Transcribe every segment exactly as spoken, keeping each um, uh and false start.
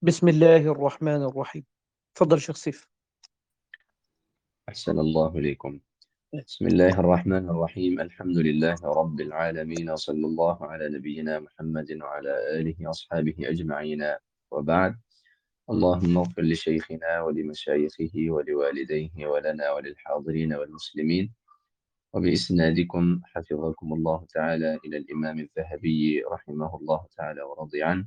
بسم الله الرحمن الرحيم. تفضل شيخ سيف. أحسن الله إليكم. بسم الله الرحمن الرحيم. الحمد لله رب العالمين، وصلى الله على نبينا محمد وعلى آله وأصحابه أجمعين، وبعد. اللهم اغفر لشيخنا ولمشايخه ولوالديه ولنا وللحاضرين والمسلمين، وبإسنادكم حفظكم الله تعالى إلى الإمام الذهبي رحمه الله تعالى ورضي عنه.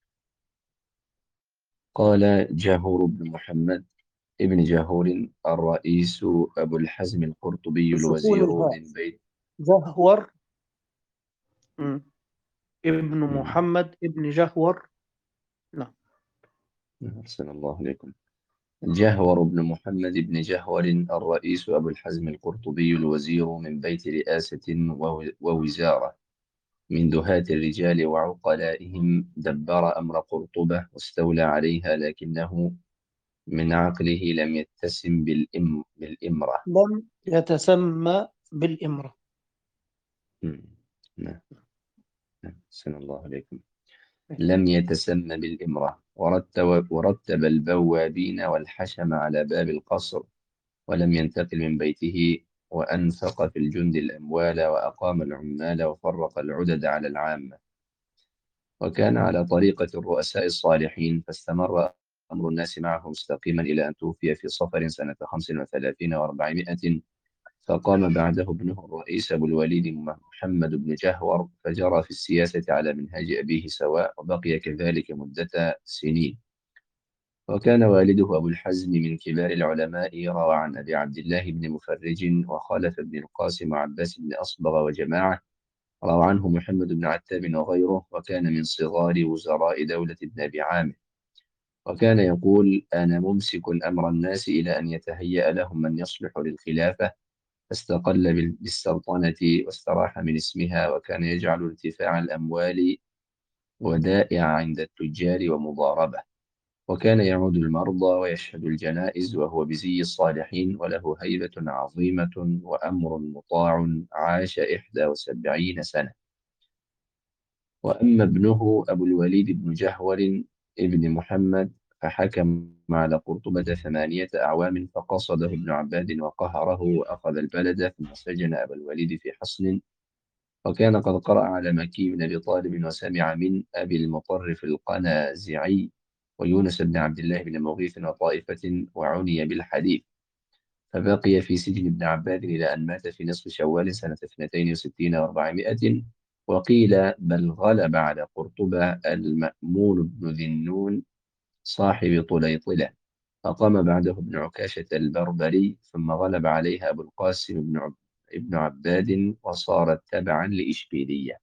قال جاهور بن محمد ابن جاهور الرئيس أبو الحزم القرطبي بسكون الوزير الهاء. من بيت. جهور. مم. ابن مم. محمد ابن جهور. نعم. أحسن الله إليكم. جهور بن محمد بن جهور الرئيس أبو الحزم القرطبي الوزير من بيت رئاسة وو- ووزارة، من دهاة الرجال وعقلائهم، دبر أمر قرطبة واستولى عليها، لكنه من عقله لم يتسم بالإم بالإمرة. لم يتسمى بالإمرة. مم. نعم. نعم. أحسن الله إليكم. لم يتسم بالإمرة، ورتب, ورتب البوابين والحشم على باب القصر، ولم ينتقل من بيته، وأنفق في الجند الأموال، وأقام العمال، وفرق العدد على العامة، وكان على طريقة الرؤساء الصالحين، فاستمر أمر الناس معه مستقيما إلى أن توفي في صفر سنة خمس وثلاثين وأربعمائة. فقام بعده ابنه الرئيس أبو الوليد محمد بن جهور، فجرى في السياسة على منهاج أبيه سواء، وبقي كذلك مدة سنين. وكان والده أبو الحزم من كبار العلماء، روى عن أبي عبد الله بن مفرج وخلف بن القاسم وعباس بن أصبغ وجماعة، روى عنه محمد بن عتاب وغيره، وكان من صغار وزراء دولة ابن أبي عامر. وكان يقول: أنا ممسك أمر الناس إلى أن يتهيأ لهم من يصلح للخلافة، فاستقل بال- بالسلطنة واستراح من اسمها. وكان يجعل ارتفاع الأموال ودائع عند التجار ومضاربة، وكان يعود المرضى ويشهد الجنائز وهو بزي الصالحين، وله هيبة عظيمة وأمر مطاع. عاش إحدى وسبعين سنة. وأما ابنه أبو الوليد بن جهور ابن محمد، فحكم على قرطبة ثمانية أعوام، فقصده ابن عباد وقهره وأخذ البلد، ثم سجن أبا الوليد في حصن. وكان قد قرأ على مكي بن أبي طالب، وسمع من أبي المطرف القنازعي ويونس بن عبد الله بن مغيث وطائفة، وعني بالحديث. فبقي في سجن ابن عباد إلى أن مات في نصف شوال سنة اثنتين وستين وأربعمائة. وقيل بل غلب على قرطبة المأمون بن ذي النون صاحب طليطلة، فقام بعده ابن عكاشة البربري، ثم غلب عليها أبو القاسم بن عب ابن عباد، وصارت تبعا لإشبيلية.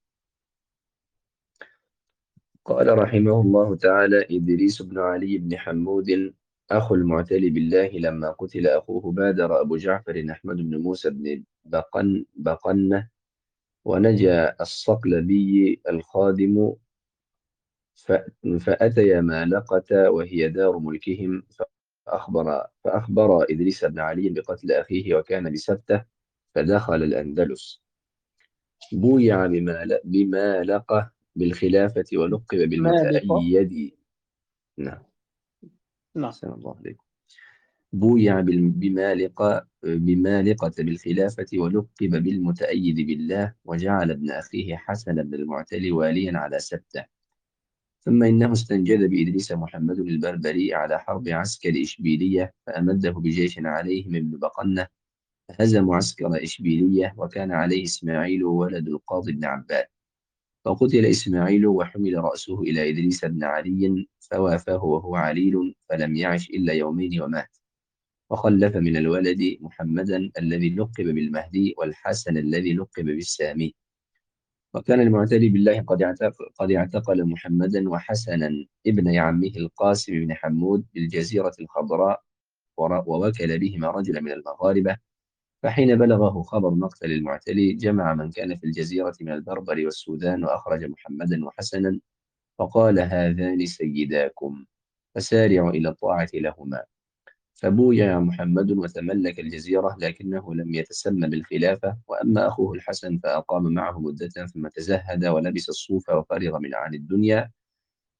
قال رحمه الله تعالى: إدريس بن علي بن حمود أخو المعتلي بالله، لما قتل أخوه بادر أبو جعفر أحمد بن موسى بن بقن بقنة، ونجا الصقلبي الخادم، ف- فأتيا مالقة وهي دار ملكهم، فأخبر, فأخبر إدريس بن علي بقتل أخيه، وكان بسبته، فدخل الأندلس. بويع بمال- بمالقة بالخلافة، ولقب مالقة. بالمتأيد. نعم. نعم. أحسن الله عليكم. بويع بال- بمالقة بمالقة بالخلافة، ولقب بالمتأيد بالله، وجعل ابن أخيه حسن بن المعتلي واليا على سبته. ثم إنه استنجد بإدريس محمد البربري على حرب عسكر إشبيلية، فأمده بجيش عليهم ابن بقنة، فهزموا عسكر إشبيلية، وكان عليه إسماعيل ولد القاضي بن عباد. فقتل إسماعيل، وحمل رأسه إلى إدريس بن علي، فوافاه وهو عليل، فلم يعش إلا يومين ومات. وخلف من الولد محمدا الذي لقب بالمهدي، والحسن الذي لقب بالسامي. وكان المعتدي بالله قد اعتق- قد اعتقل محمدا وحسنا ابن عمه القاسم بن حمود بالجزيرة الخضراء، ور- ووكل بهما رجلا من المغاربة. فحين بلغه خبر مقتل المعتلي، جمع من كان في الجزيرة من البربر والسودان، وأخرج محمدا وحسنا، فقال: هذان سيداكم، فسارعوا إلى الطاعة لهما. فبويع محمد وتملك الجزيرة، لكنه لم يتسمى بالخلافة. وأما أخوه الحسن فأقام معه مدة، ثم تزهد ولبس الصوف وفرغ من عن الدنيا،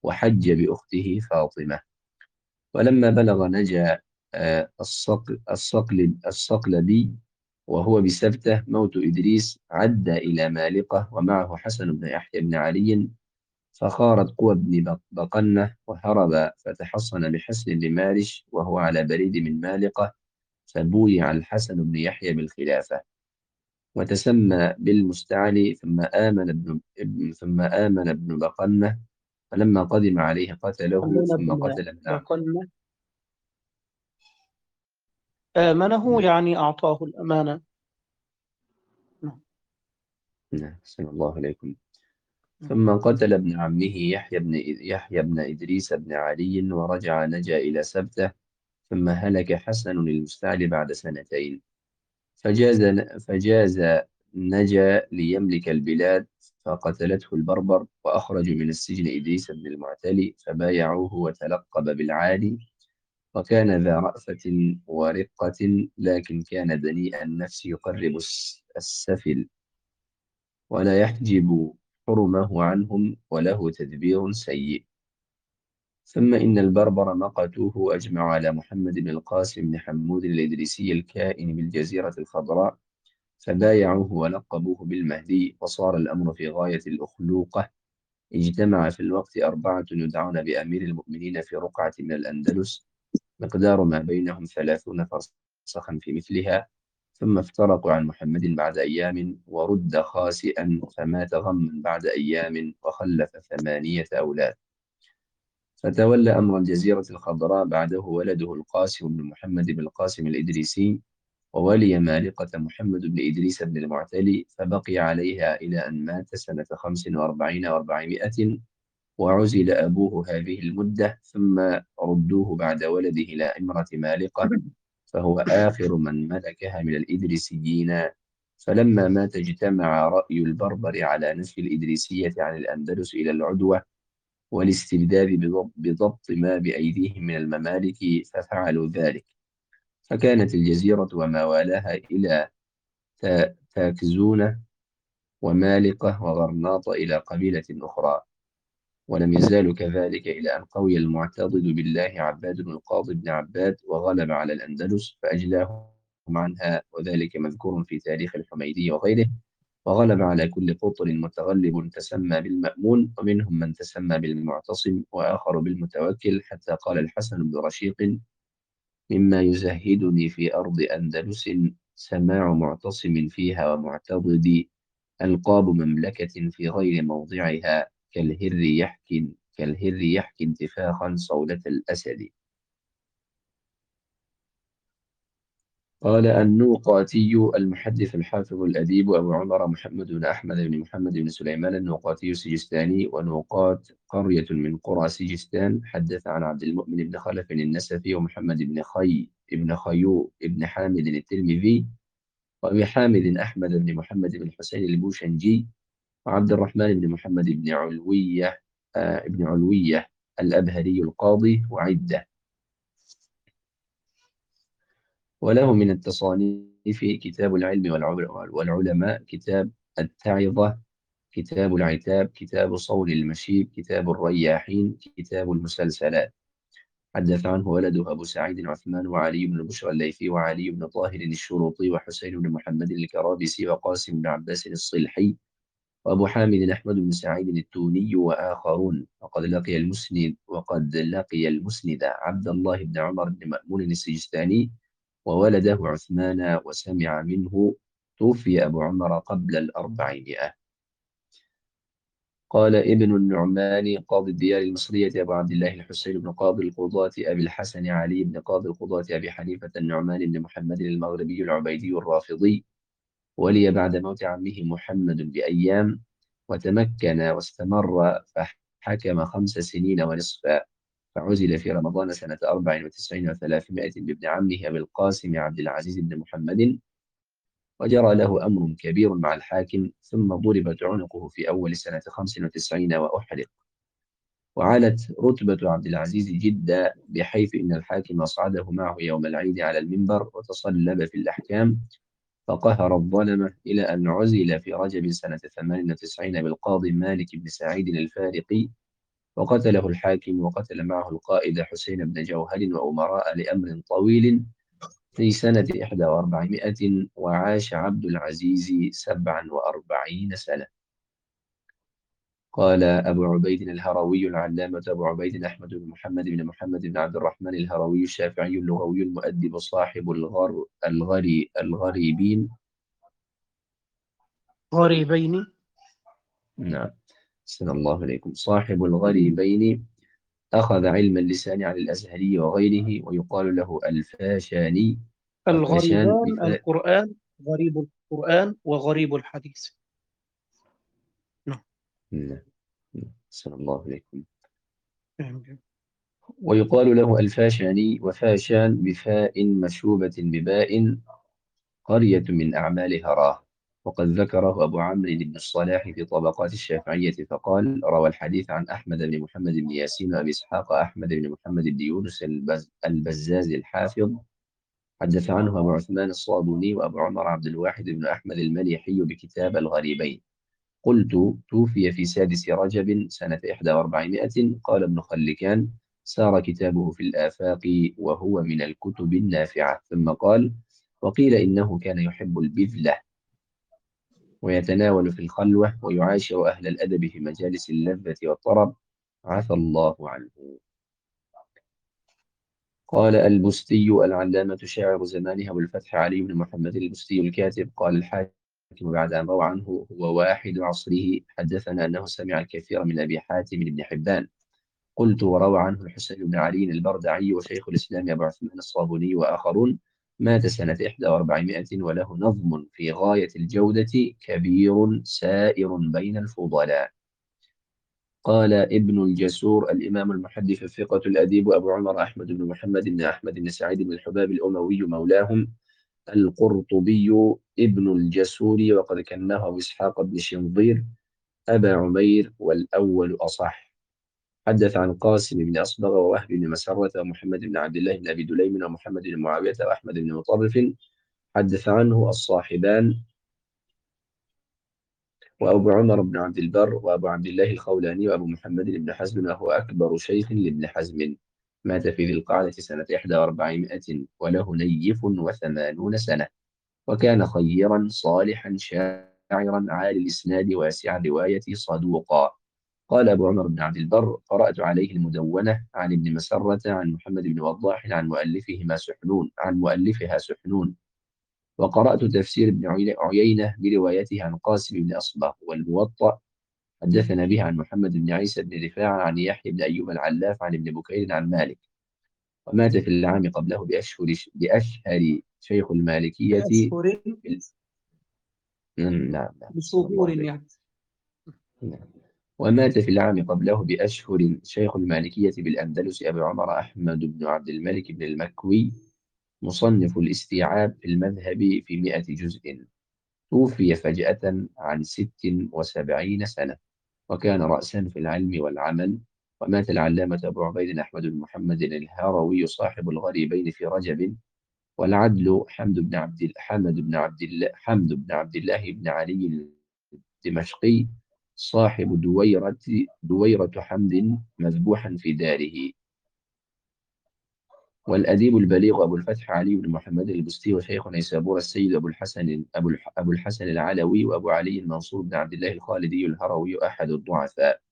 وحج بأخته فاطمة. ولما بلغ نجا آه، الصقل الصقل الصقلبي وهو بسبتة موت إدريس، عد إلى مالقة ومعه حسن بن يحيى بن علي، فخارت قوى بن بق- بقنة وهرب، فتحصن بحصن لمارش وهو على بريد من مالقة، فبويع الحسن بن يحيى بالخلافة وتسمى بالمستعلي. ثم آمن ابن ابن- ثم آمن ابن بقنة، فلما قدم عليه قتله، أمن ثم بن قتل ابن عم. بقنة آمنه نعم. يعني أعطاه الأمانة. نعم. نعم. أحسن الله عليكم. نعم. ثم قتل ابن عمه يحيى بن يحيى بن إدريس بن علي، ورجع نجا إلى سبتة. ثم هلك حسن المستعلي بعد سنتين، فجاز فجاز نجا ليملك البلاد، فقتلته البربر، وأخرجوا من السجن إدريس بن المعتلي، فبايعوه وتلقب بالعالي، وكان ذا رأفة ورقة، لكن كان دنيء النفس يقرب الس- السفل، ولا يحجب حرمه عنهم، وله تدبير سيء. ثم إن البربر مقتوه وأجمعوا على محمد بن القاسم بن حمود الإدريسي الكائن بالجزيرة الخضراء، فبايعوه ولقبوه بالمهدي، وصار الأمر في غاية الأخلوقة. اجتمع في الوقت أربعة يدعون بأمير المؤمنين في رقعة من الأندلس، مقدار ما بينهم ثلاثون فرسخا في مثلها، ثم افترقوا عن محمد بعد أيام، ورد خاسئا، فمات غما بعد أيام، وخلف ثمانية أولاد. فتولى أمر الجزيرة الخضراء بعده ولده القاسم بن محمد بن القاسم الإدريسي، وولي مالقة محمد بن إدريس بن المعتلي، فبقي عليها إلى أن مات سنة خمس وأربعين وأربعمائة، وعزل أبوه هذه المدة، ثم ردوه بعد ولده إلى إمرة مالقة، فهو آخر من ملكها من الإدريسيين. فلما مات اجتمع رأي البربر على نفي الإدريسية عن الأندلس إلى العدوة والاستبداد بضبط, بضبط ما بأيديهم من الممالك، ففعلوا ذلك، فكانت الجزيرة وما والاها إلى تا- تاكزون ومالقة وغرناط إلى قبيلة أخرى، ولم يزالوا كذلك إلى أن قوي المعتضد بالله عباد بن القاضي بن عباد، وغلب على الأندلس فأجلاهم عنها، وذلك مذكور في تاريخ الحميدي وغيره. وغلب على كل قطر متغلب تسمى بالمأمون، ومنهم من تسمى بالمعتصم، وآخر بالمتوكل، حتى قال الحسن بن رشيق: مما يزهدني في أرض أندلس سماع معتصم فيها ومعتضد، ألقاب مملكة في غير موضعها، كالهر يحكي كالهر يحكي انتفاخا صولة الأسد. قال النوقاتي المحدث الحافظ الأديب أبو عمر محمد بن أحمد بن محمد بن سليمان النوقاتي السجستاني، ونوقات قرية من قرى سجستان، حدث عن عبد المؤمن بن خلف النسفي، ومحمد بن خي بن خيو بن حامد الترمذي، وأبي حامد أحمد بن محمد بن حسين البوشنجي، وعبد الرحمن بن محمد بن علوية آه بن علوية الأبهري القاضي، وعدة. وله من التصانيف كتاب العلم والعل- والعلماء، كتاب التعظة، كتاب العتاب، كتاب صول المشيب، كتاب الرياحين، كتاب المسلسلات. حدث عنه ولده أبو سعيد عثمان، وعلي بن بشر الليثي، وعلي بن طاهر الشروطي، وحسين بن محمد الكرابسي، وقاسم بن عباس الصلحي، وأبو حامد أحمد بن سعيد التوني، وآخرون. وقد لقي المسند وقد لقي المسند عبد الله بن عمر بن مأمون السجستاني، وولده عثمان، وسمع منه. توفي أبو عمر قبل الأربعمائة. قال ابن النعمان قاضي الديار المصرية أبو عبد الله الحسين بن قاضي القضاة أبي الحسن علي بن قاضي القضاة أبي حنيفة النعمان بن محمد المغربي العبيدي الرافضي، ولي بعد موت عمه محمد بأيام، وتمكن واستمر، فحكم خمس سنين ونصفا، فعزل في رمضان سنة أربع وتسعين وثلاثمائة بابن عمه أبي القاسم عبد العزيز بن محمد، وجرى له أمر كبير مع الحاكم، ثم ضربت عنقه في أول سنة خمس وتسعين وأحرق. وعلت رتبة عبد العزيز جدا، بحيث إن الحاكم أصعده معه يوم العيد على المنبر، وتصلب في الأحكام، فقهر الظلمة، إلى أن عزل في رجب سنة ثمان وتسعين بالقاضي مالك بن سعيد الفارقي، وقتله الحاكم، وقتل معه القائد حسين بن جوهر وأمراء لأمر طويل في سنة إحدى وأربعمائة، وعاش عبد العزيز سبعا وأربعين سنة. قال أبو عبيد الهروي العلامة أبو عبيد أحمد بن محمد بن محمد بن عبد الرحمن الهروي الشافعي اللغوي المؤدب صاحب الغر الغري الغريبين. غريبين. نعم، أحسن الله إليكم. صاحب الغريبين أخذ علم اللسان عن الأزهري وغيره، ويقال له الفاشاني. وفاشان الغريبان بفاء. القرآن، غريب القرآن وغريب الحديث. نعم. نعم، أحسن الله إليكم. فهم. ويقال له الفاشاني، وفاشان بفاء مشوبة بباء، قرية من أعمال هراه. وقد ذكره أبو عمرو بن الصلاح في طبقات الشافعية فقال: روى الحديث عن أحمد بن محمد بن ياسين وأبي إسحاق أحمد بن محمد بن يونس البز البزاز الحافظ. حدث عنه أبو عثمان الصابوني وأبو عمر عبد الواحد بن أحمد المليحي بكتاب الغريبين. قلت: توفي في سادس رجب سنة إحدى وأربعمائة. قال ابن خلكان: سار كتابه في الآفاق وهو من الكتب النافعة. ثم قال: وقيل إنه كان يحب البذلة ويتناول في الخلوة ويعاشر أهل الأدب في مجالس اللذة والطرب، عفى الله عنه. قال البستي العلامة شاعر زمانه أبو الفتح علي بن محمد البستي الكاتب، قال الحاكم بعد أن روى عنه: هو واحد عصره، حدثنا أنه سمع الكثير من أبي حاتم بن حبان. قلت: وروى عنه الحسين بن علي البردعي وشيخ الإسلام أبو عثمان الصابوني وآخرون. مات سنة إحدى وأربعمائة وله نظم في غاية الجودة كبير سائر بين الفضلاء. قال ابن الجسور الإمام المحدث الثقة الأديب أبو عمر أحمد بن محمد بن أحمد بن سعيد بن الحباب الأموي مولاهم القرطبي ابن الجسور، وقد كناه أبو إسحاق بن شنظير أبا عمير، والأول أصح. حدث عن قاسم بن أصبغ ووهب بن مسرة ومحمد بن عبد الله بن أبي دليم ومحمد بن معاوية وأحمد بن مطرف. حدث عنه الصاحبان وأبو عمر بن عبد البر وأبو عبد الله الخولاني وأبو محمد بن حزم، وهو أكبر شيخ لابن حزم. مات في ذي القعدة سنة إحدى وأربعمائة وله نيف وثمانون سنة. وكان خيرا صالحا شاعرا عالي الإسناد واسع الرواية صدوقا. قال أبو عمر بن عبد البر: قرأت عليه المدونة عن ابن مسرة عن محمد بن وضاح عن مؤلفهما سحنون عن مؤلفها سحنون. وقرأت تفسير ابن عيينة بروايته عن قاسم بن أصبغ. والموطأ حدثنا به عن محمد بن عيسى بن رفاعة عن يحيى بن أيوب العلاف عن ابن بكير عن مالك. ومات في العام قبله بأشهر بأشهر شيخ المالكية. بأشهر. بال- نعم، نعم، أحسن بشهور الله عليك. يعني. نعم. ومات في العام قبله بأشهر شيخ المالكية بالأندلس أبو عمر أحمد بن عبد الملك بن المكوي، مصنف الاستيعاب في المذهب في مئة جزء. توفي فجأة عن ست وسبعين سنة، وكان رأسا في العلم والعمل. ومات العلامة أبو عبيد أحمد بن محمد الهروي صاحب الغريبين في رجب. والعدل حمد بن عبد حمد بن عبد الله حمد بن عبد الله بن علي الدمشقي صاحب دويرة دويرة حمد مذبوحا في داره. والأديب البليغ أبو الفتح علي بن محمد البستي وشيخ نيسابور السيد أبو الحسن أبو الح- أبو الحسن العلوي وأبو علي المنصور بن عبد الله الخالدي الهروي أحد الضعفاء.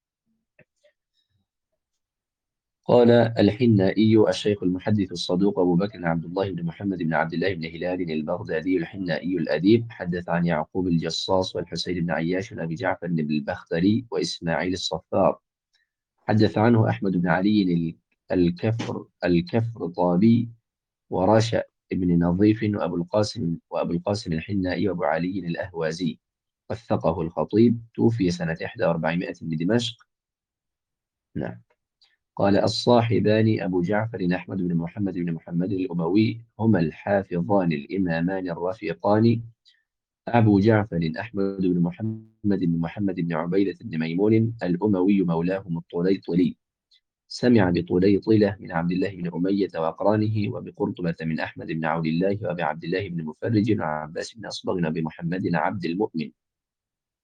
قال الحنائي الشيخ المحدث الصدوق أبو بكر عبد الله بن محمد بن عبد الله بن هلال البغدادي الحنائي الأديب، حدث عن يعقوب الجصاص والحسين بن عياش وأبي جعفر بن البختري وإسماعيل الصفار. حدث عنه أحمد بن علي الكفر الكفرطابي وراشا بن نظيف وأبو القاسم وأبو القاسم الحنائي وأبو علي الأهوازي. وثقه الخطيب. توفي سنة إحدى وأربعمائة بدمشق. نعم. قال الصاحبان أبو جعفر أحمد بن محمد بن محمد الأموي هما الحافظان الإمامان الرفيقان. أبو جعفر أحمد بن محمد بن محمد بن عبيدة بن ميمون الأموي مولاهم الطليطلي. سمع بطليطلة من عبد الله بن أمية وأقرانه، وبقرطبة من أحمد بن عون الله وأبي عبد الله بن مفرج وعباس بن أصبغ وأبي محمد عبد المؤمن.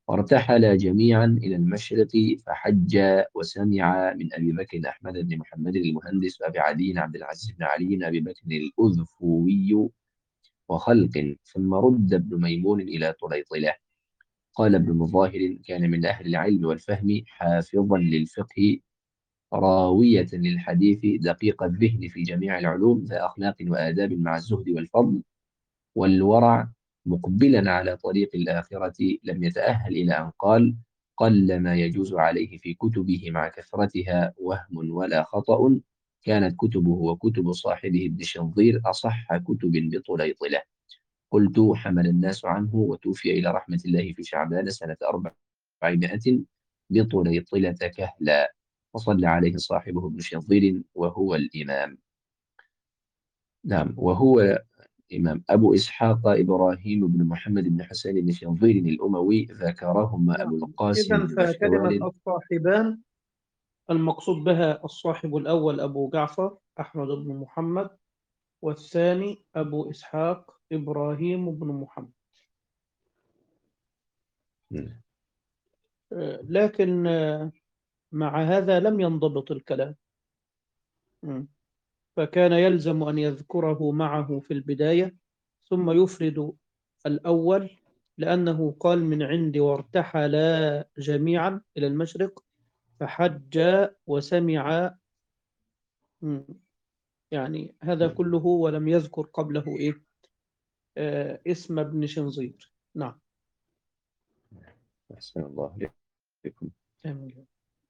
وارتحل جميعا إلى المشرق فحج، وسمع من أبي بكر أحمد بن محمد المهندس وأبي عدي عبد العزيز بن علي بن أبي بكر الأذفوي وخلق، ثم رد ابن ميمون إلى طليطلة. قال ابن مظاهر: كان من أهل العلم والفهم، حافظا للفقه، راوية للحديث، دقيق الذهن في جميع العلوم، ذا أخلاق وآداب مع الزهد والفضل والورع، مقبلا على طريق الآخرة. لم يتأهل إلى أن قال: قل ما يجوز عليه في كتبه مع كثرتها وهم ولا خطأ. كانت كتبه وكتب صاحبه ابن شنظير أصح كتب بطليطلة. قلت: حمل الناس عنه، وتوفي إلى رحمة الله في شعبان سنة أربعمائة بطليطلة كهلا، وصلى عليه صاحبه ابن شنظير وهو الإمام. نعم، وهو إمام أبو إسحاق إبراهيم بن محمد بن حسين بن شنظير الأموي، ذكرهما أبو نعم. القاسم إذا بن فكلمة بشكوال. الصاحبان المقصود بها الصاحب الأول أبو جعفر أحمد بن محمد، والثاني أبو إسحاق إبراهيم بن محمد. مم. آه، لكن آه، مع هذا لم ينضبط الكلام. مم. فكان يلزم أن يذكره معه في البداية، ثم يفرد الأول، لأنه قال من عندي وارتحلا جميعا إلى المشرق فحج وسمع. مم. يعني هذا مم. كله ولم يذكر قبله إيه؟ آه اسم ابن شنظير. نعم. أحسن الله إليكم. آمين.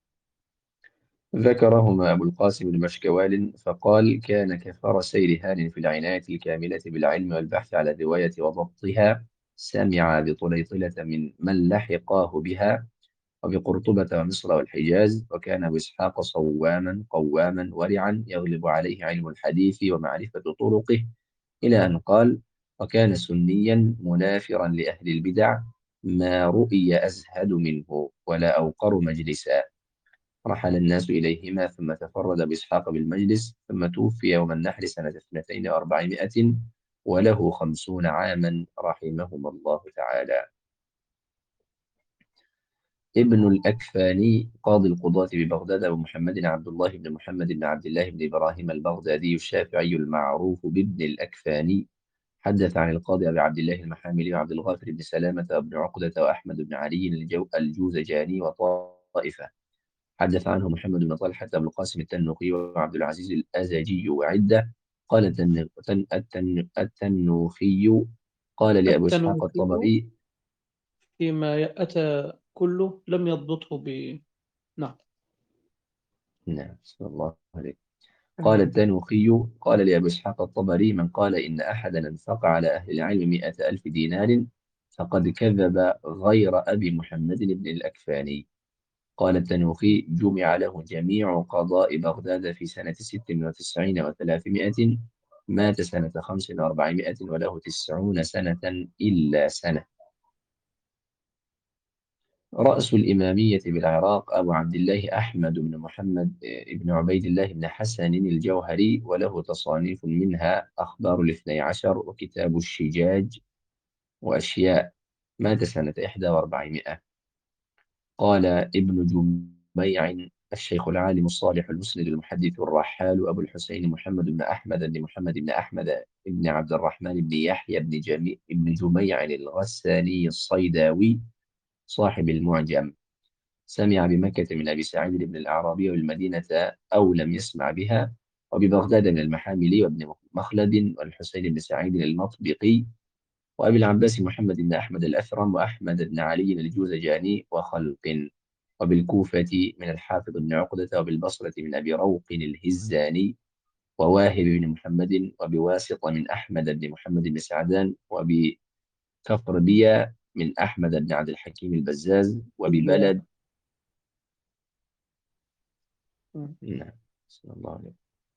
ذكرهما أبو القاسم بن بشكوال فقال: كان كفرسي رهان في العناية الكاملة بالعلم والبحث على الرواية وضبطها. سمع بطليطلة من من لحقاه بها، وبقرطبة ومصر والحجاز. وكان أبو إسحاق صواما قواما ورعا، يغلب عليه علم الحديث ومعرفة طرقه، إلى أن قال: وكان سنيا منافرا لأهل البدع، ما رؤي أزهد منه ولا أوقر مجلسا. رحل الناس إليهما، ثم تفرد بإسحاق بالمجلس، ثم توفي يوم النحر سنة اثنتين وأربعمائة وله خمسون عاما، رحمهما الله تعالى. ابن الأكفاني قاضي القضاة ببغداد أبو محمد عبد الله بن محمد بن عبد الله بن إبراهيم البغدادي الشافعي المعروف بابن الأكفاني، حدث عن القاضي أبي عبد الله المحاملي وعبد الغافر بن سلامة وابن عقدة وأحمد بن علي الجو الجوزجاني وطائفة. حدث عنه محمد بن طلحة أبو القاسم التنوخي وعبد العزيز الأزجي وعدة. قال التن... التن... التن... التنوخي: قال لأبو إسحاق التنوخي الطبري. فيما أتى كله لم يضبطه ب. نعم. نعم، صلى الله عليه. قال آمين. التنوخي: قال لأبو إسحاق الطبري: من قال إن أحدا أنفق على أهل العلم مئة ألف دينار فقد كذب غير أبي محمد بن الأكفاني. قال التنوخي: جمع له جميع قضاء بغداد في سنة ست وتسعين وثلاثمائة، مات سنة خمس وأربعمائة وله تسعون سنة إلا سنة. رأس الإمامية بالعراق أبو عبد الله أحمد بن محمد بن عبيد الله بن حسن الجوهري، وله تصانيف منها أخبار الاثني عشر وكتاب الشجاج وأشياء. مات سنة إحدى وأربعمائة. قال ابن جميع: الشيخ العالم الصالح المسند المحدث الرحال أبو الحسين محمد بن أحمد بن محمد بن أحمد بن عبد الرحمن بن يحيى بن جميع بن جميع الغساني الصيداوي صاحب المعجم، سمع بمكة من أبي سعيد بن الأعرابي، والمدينة أو لم يسمع بها، وببغداد من المحاملي وابن مخلد والحسين بن سعيد المطبقي، وأبي العباس محمد بن أحمد الأثرم وأحمد بن علي الجوزجاني وخلق، وبالكوفة من الحافظ بن عقدة، وبالبصرة من أبي روق الهزاني وواهب بن محمد، وبواسطة من أحمد بن محمد بن سعدان، وبكفربية من أحمد بن عبد الحكيم البزاز، إلا. وببلد. مم. نعم، صلى الله عليه.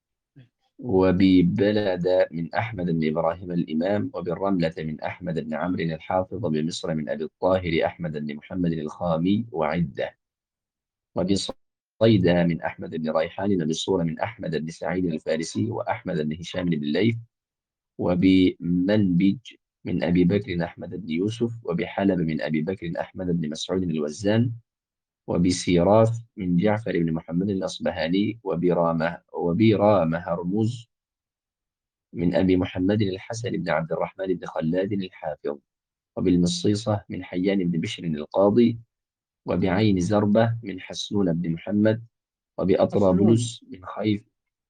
وببلد من أحمد بن إبراهيم الإمام، وبالرملة من أحمد بن عمرو الحافظ، بمصر من أبي الطاهر أحمد بن محمد الخامي وعدة، وبصيدا من أحمد بن ريحان، وبالصورة من أحمد بن سعيد الفارسي وأحمد بن هشام بن الليث، وبمنبج من أبي بكر أحمد بن يوسف، وبحلب من أبي بكر أحمد بن مسعود الوزان، وبسيراث من جعفر بن محمد الأصبهاني، وبرامة وبرامة هرمز من أبي محمد الحسن بن عبد الرحمن بن خلاد الحافظ، وبالمصيصة من حيان بن بشر القاضي، وبعين زربة من حسنون بن محمد، حسنون. وبأطرابلس من خيف.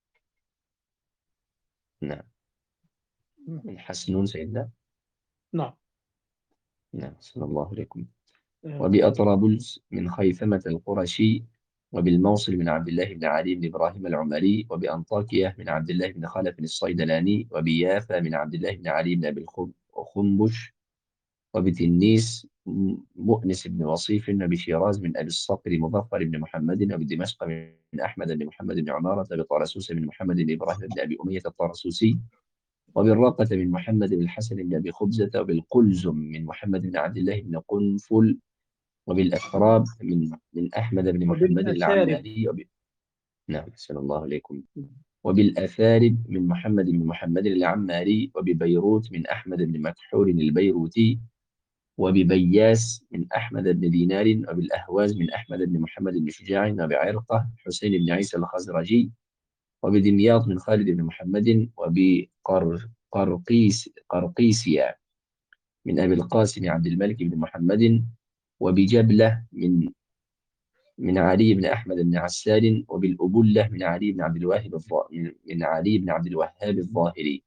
نعم. مم. من حسنون سيدنا. نعم. نعم صلى الله عليكم. آه، وبأطرابلس من خيثمة القرشي، وبالموصل من عبد الله بن علي بن إبراهيم العمري، وبأنطاكية من عبد الله بن خلف الصيدلاني، وبيافا من عبد الله بن علي بن أبي الخنبش، وبتنيس مؤنس بن وصيف، وبشيراز من أبي الصقر مظفر بن محمد، وبدمشق من أحمد بن محمد بن عمارة، بطرسوس من محمد بن إبراهيم بن أبي أمية الطرسوسي، وبالراقة من محمد بن الحسن بن أبي خبزة، وبالقلزم من محمد بن عبد الله بن قنفل، وبالأفراب من من أحمد بن محمد وبالأثارب. العناري وب... نعم أحسن الله عليكم. وبالأثارب من محمد بن محمد العماري، وببيروت من أحمد بن مكحول البيروتي، وببياس من أحمد بن دينار، وبالأهواز من أحمد بن محمد بن شجاع، وبعرقة حسين بن عيسى الخزرجي، وبدمياط من خالد بن محمد، وبقرقيس قرقيسيا من أبي القاسم عبد الملك بن محمد، وبجبلة من من علي بن أحمد بن عسال، وبالأبلة من علي بن عبد الواهب الظا... من علي بن عبد الوهاب الظاهري،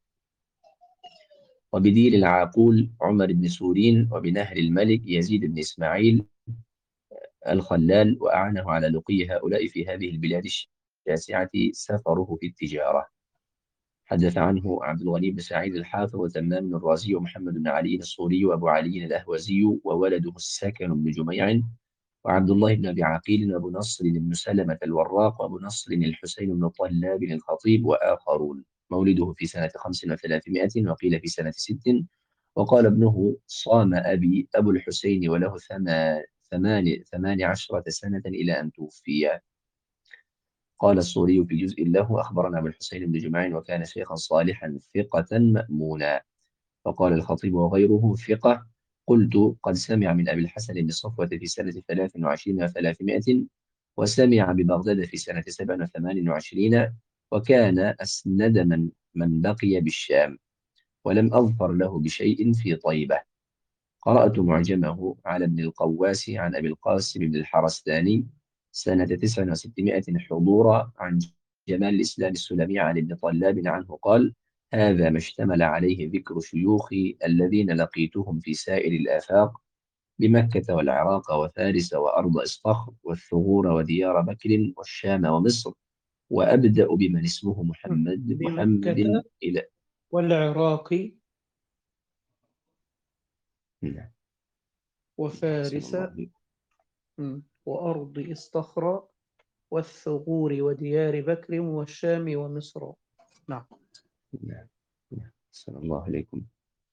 وبدير العاقول عمر بن سورين، وبنهر الملك يزيد بن إسماعيل الخلال، وأعانه على لقي هؤلاء في هذه البلاد الشاسعة سفره في التجارة. حدث عنه عبد الغني بن سعيد الحافظ، وتمام الرازي، ومحمد بن علي الصوري، وأبو علي الأهوزي، وولده السكن بن جميع، وعبد الله بن أبي عقيل، وأبو نصر بن سلمة الوراق، وأبو نصر الحسين بن طلاب الخطيب، وآخرون. مولده في سنة خمس وثلاثمائة، وقيل في سنة ست. وقال ابنه: صام أبي أبو الحسين وله ثما- ثمان ثمان عشرة سنة إلى أن توفي. قال الصوري في جزء له: أخبرنا أبو الحسين بن جماع، وكان شيخا صالحا ثقة مأمونا. فقال الخطيب وغيره: ثقة. قلت: قد سمع من أبي الحسن بن صفوة في سنة ثلاث وعشرين وثلاثمائة، وسمع ببغداد في سنة سبع وثمان وعشرين، وكان أسند من من بقي بالشام، ولم أظفر له بشيء في طيبة. قرأت معجمه على ابن القواس عن أبي القاسم بن الحرستاني سنة تسع وستمائة حضورا، عن جمال الإسلام السلمي عن ابن طلاب عنه قال: هذا ما اشتمل عليه ذكر شيوخي الذين لقيتهم في سائر الآفاق، بمكة والعراق وفارس وأرض إسطخر والثغور وديار بكر والشام ومصر، وأبدأ بمن اسمه محمد بمكة محمد إلى. والعراق نعم. أحسن وفارس. الله عليك. مم. وأرض إسطخرة والثغور وديار بكر والشام ومصر. نعم. نعم. نعم. أحسن الله عليكم.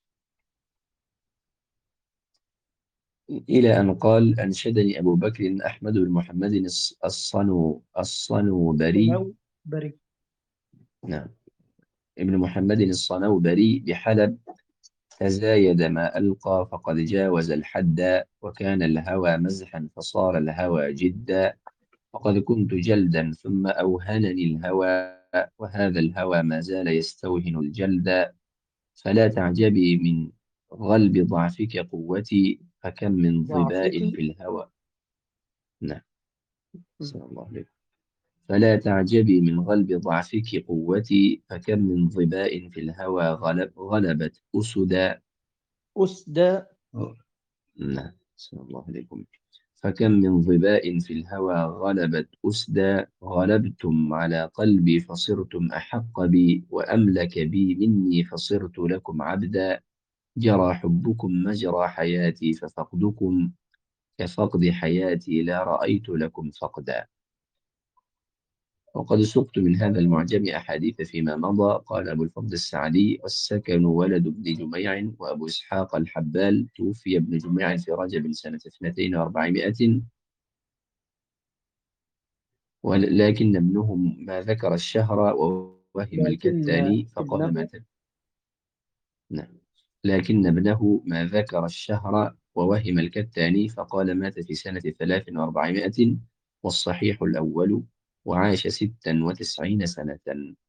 إلى أن قال: أنشدني أبو بكر أحمد بن محمد الص- الصنو الصنوبري. صنوبري. نعم. ابن محمد الصنوبري بحلب: تزايد ما ألقى فقد جاوز الحد، وكان الهوى مزحا فصار الهوى جدا، وقد كنت جلدا ثم أوهنني الهوى، وهذا الهوى ما زال يستوهن الجلد، فلا تعجبي من غلب ضعفك قوتي، فكم من ظباء ضعفك. في الهوى. نعم. مم. صلى الله عليه. فلا تعجبي من غلب ضعفك قوتي، فكم من ظباء في الهوى غلب غلبت أسدا. أسدى. نعم صلى الله عليكم. فكم من ظباء في الهوى غلبت أسدا، غلبتم على قلبي فصرتم أحق بي، وأملك بي مني فصرت لكم عبدا، جرى حبكم مجرى حياتي، ففقدكم كفقد حياتي، لا رأيت لكم فقدا. وقد سقت من هذا المعجم أحاديث فيما مضى. قال أبو الفضل السعدي: والسكن ولد ابن جميع، وأبو إسحاق الحبال توفي ابن جميع في رجب سنة اثنتين وأربعمائة، ولكن ابنهم ما ذكر الشهر، ووهم لكن الكتاني فقال: ابنه مات. نعم. لكن ابنه ما ذكر الشهر ووهم الكتاني فقال مات في سنة ثلاث وأربعمائة والصحيح الأول وعاش ستا وتسعين سنة.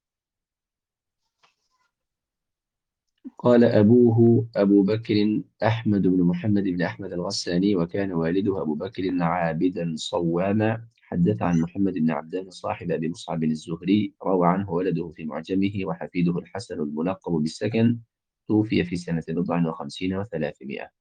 قال أبوه أبو بكر أحمد بن محمد بن أحمد الغساني وكان والده أبو بكر عابدا صواما. حدث عن محمد بن عبدان صاحب أبي مصعب الزهري روى عنه ولده في معجمه وحفيده الحسن الملقب بالسكن توفي في سنة بضع وخمسين وثلاثمائة.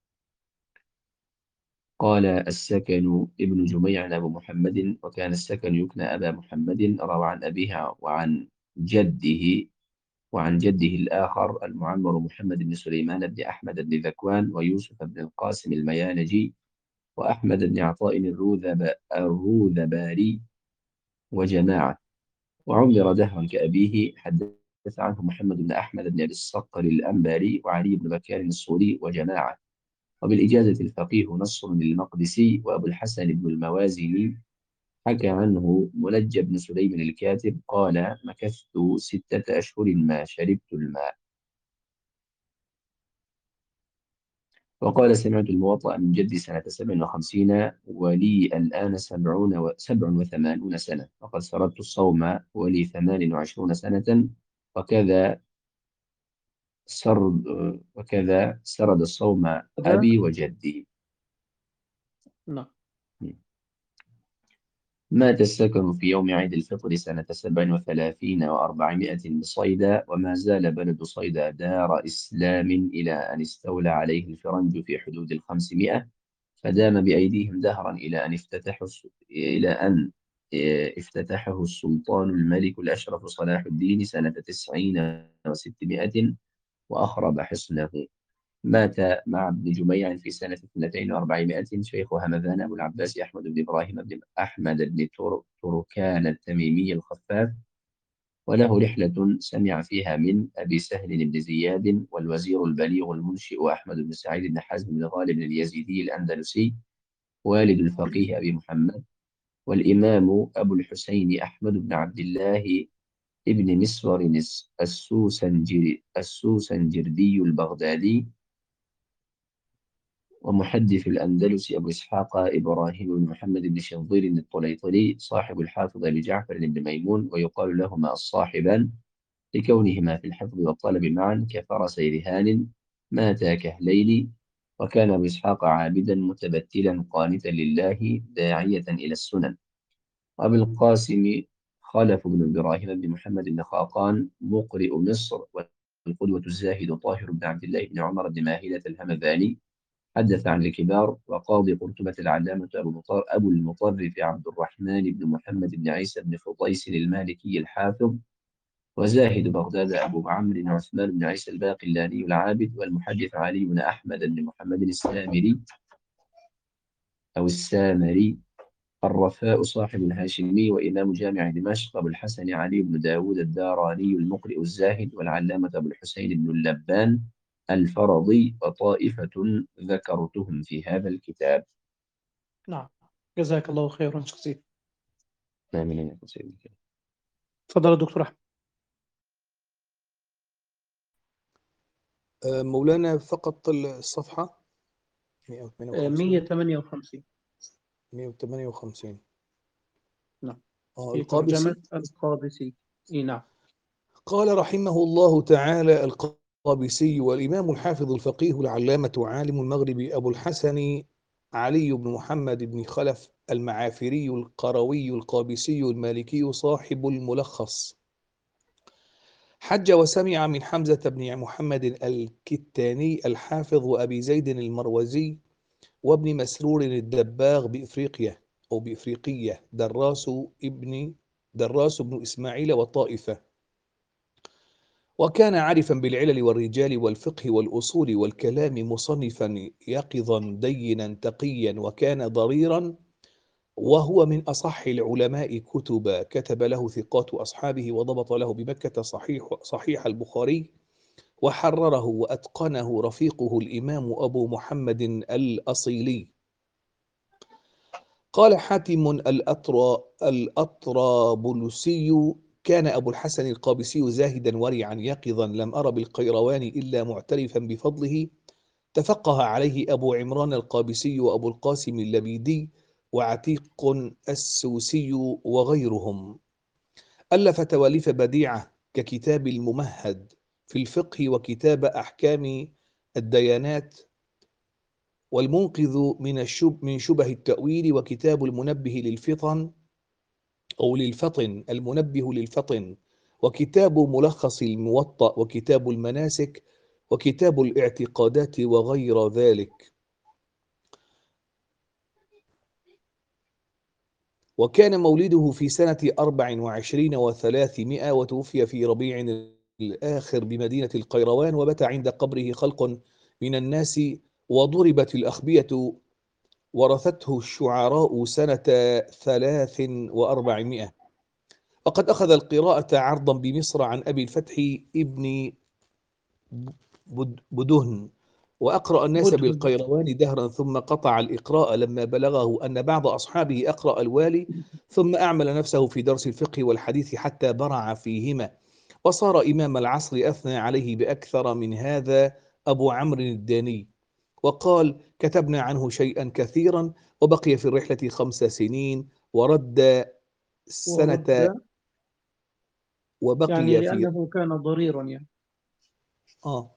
قال السكن ابن جميع أبو محمد وكان السكن يكنى أبا محمد. روى عن أبيها وعن جده وعن جده الآخر المعمر محمد بن سليمان بن أحمد بن ذكوان ويوسف بن القاسم الميانجي وأحمد بن عطاء الروذب الروذباري وجماعة. وعمر دهرا كأبيه. حدث عنه محمد بن أحمد بن أبي الصقر الأنباري وعلي بن بكار الصوري وجماعة. وبالإجازة الفقيه نصر المقدسي وأبو الحسن بن الموازني. حكى عنه منجى بن سليم الكاتب قال مكثت ستة أشهر ما شربت الماء. وقال سمعت الموطأ من جدي سنة سبع وخمسين ولي الآن سبعون و... سبع وثمانون سنة وقد سردت الصوم ولي ثمان وعشرون سنة وكذا سرد وكذا سرد الصوم هذا أبي وجدي. نعم. مات السكن في يوم عيد الفطر سنة سبع وثلاثين وأربعمائة بصيدا وما زال بلد صيدا دار إسلام إلى أن استولى عليه الفرنج في حدود الخمسمائة فدام بأيديهم دهرا إلى أن افتتحوا إلى أن افتتحه السلطان الملك الأشرف صلاح الدين سنة تسعين وستمائة وأخرب حصنه. مات مع ابن جميع في سنة اثنتين وأربعمائة شيخ همذان أبو العباس أحمد بن إبراهيم بن أحمد بن تر- تركان التميمي الخفاف وله رحلة سمع فيها من أبي سهل بن زياد والوزير البليغ المنشئ أحمد بن سعيد بن حزم بن غالب اليزيدي الأندلسي والد الفقيه أبي محمد والإمام أبو الحسين أحمد بن عبد الله ابن مسور السوسنجري السوسنجردي البغدادي ومحدث الأندلس أبو إسحاق إبراهيم بن محمد بن شنظير الطليطلي صاحب الحافظ أبي جعفر بن ميمون ويقال لهما الصاحبان لكونهما في الحفظ والطلب معا كفرسي رهان ماتا كهليل. وكان أبو إسحاق عابدا متبتلا قانتا لله داعية إلى السنن. وأبو القاسم خلف بن إبراهيم بن محمد بن خاقان مقرئ مصر والقدوة الزاهد طاهر بن عبد الله بن عمر بن ماهلة الهمذاني. حدث عن الكبار وقاضي قرطبة العلامة أبو المطر أبو المطرف عبد الرحمن بن محمد بن عيسى بن فضيس المالكي الحافظ وزاهد بغداد أبو عمرو عثمان بن عيسى الباقلاني العابد والمحدث علي بن أحمد بن محمد السامري أو السامري الرفاء صاحب الهاشمي وإمام جامع دمشق أبو الحسن علي بن داود الداراني المقرئ الزاهد والعلامة أبو الحسين بن اللبان الفرضي وطائفة ذكرتهم في هذا الكتاب. نعم، جزاك الله خيرا شخصيا. آمين يا سيدي. تفضل يا دكتور أحمد. آه، مولانا فقط الصفحة مئة وثمانية آه، وخمسين مية وثمانية وخمسين. مئة وثمانية وخمسين. نعم، آه في ترجمة القابسي القادسي. إيه نعم. قال رحمه الله تعالى القابسي والإمام الحافظ الفقيه العلامة عالم المغرب أبو الحسن علي بن محمد بن خلف المعافري القروي القابسي المالكي صاحب الملخص. حج وسمع من حمزة بن محمد الكتاني الحافظ وأبي زيد المروزي وابن مسرور الدباغ بإفريقيا أو بإفريقية دراس ابن دراس بن إسماعيل والطائفة. وكان عارفا بالعلل والرجال والفقه والأصول والكلام مصنفا يقظا دينا تقيا وكان ضريرا وهو من أصح العلماء كتبا كتب له ثقات أصحابه وضبط له بمكة صحيح, صحيح البخاري وحرره وأتقنه رفيقه الإمام أبو محمد الأصيلي. قال حاتم الأطرى الأطرابلسي كان أبو الحسن القابسي زاهدا ورعا يقظا لم أر بالقيروان إلا معترفا بفضله. تفقه عليه أبو عمران القابسي وأبو القاسم اللبيدي وعتيق السوسي وغيرهم. ألف تواليف بديعة ككتاب الممهد في الفقه وكتاب أحكام الديانات والمنقذ من الشب من شبه التأويل وكتاب المنبه للفطن أو للفطن المنبه للفطن وكتاب ملخص الموطأ وكتاب المناسك وكتاب الاعتقادات وغير ذلك. وكان مولده في سنة أربع وعشرين وثلاثمائة وتوفي في ربيع الآخر بمدينة القيروان، وبات عند قبره خلق من الناس وضربت الأخبية ورثته الشعراء سنة ثلاث وأربعمائة. وقد أخذ القراءة عرضا بمصر عن أبي الفتح ابن بدهن، وأقرأ الناس بدهن. بالقيروان دهرا ثم قطع الإقراء لما بلغه أن بعض أصحابه أقرأ الوالي، ثم أعمل نفسه في درس الفقه والحديث حتى برع فيهما، وصار إمام العصر. أثنى عليه بأكثر من هذا أبو عمرو الداني وقال: كتبنا عنه شيئا كثيرا، وبقي في الرحلة خمس سنين ورد سنة ورد وبقي يعني في لأنه كان ضريرا يعني. آه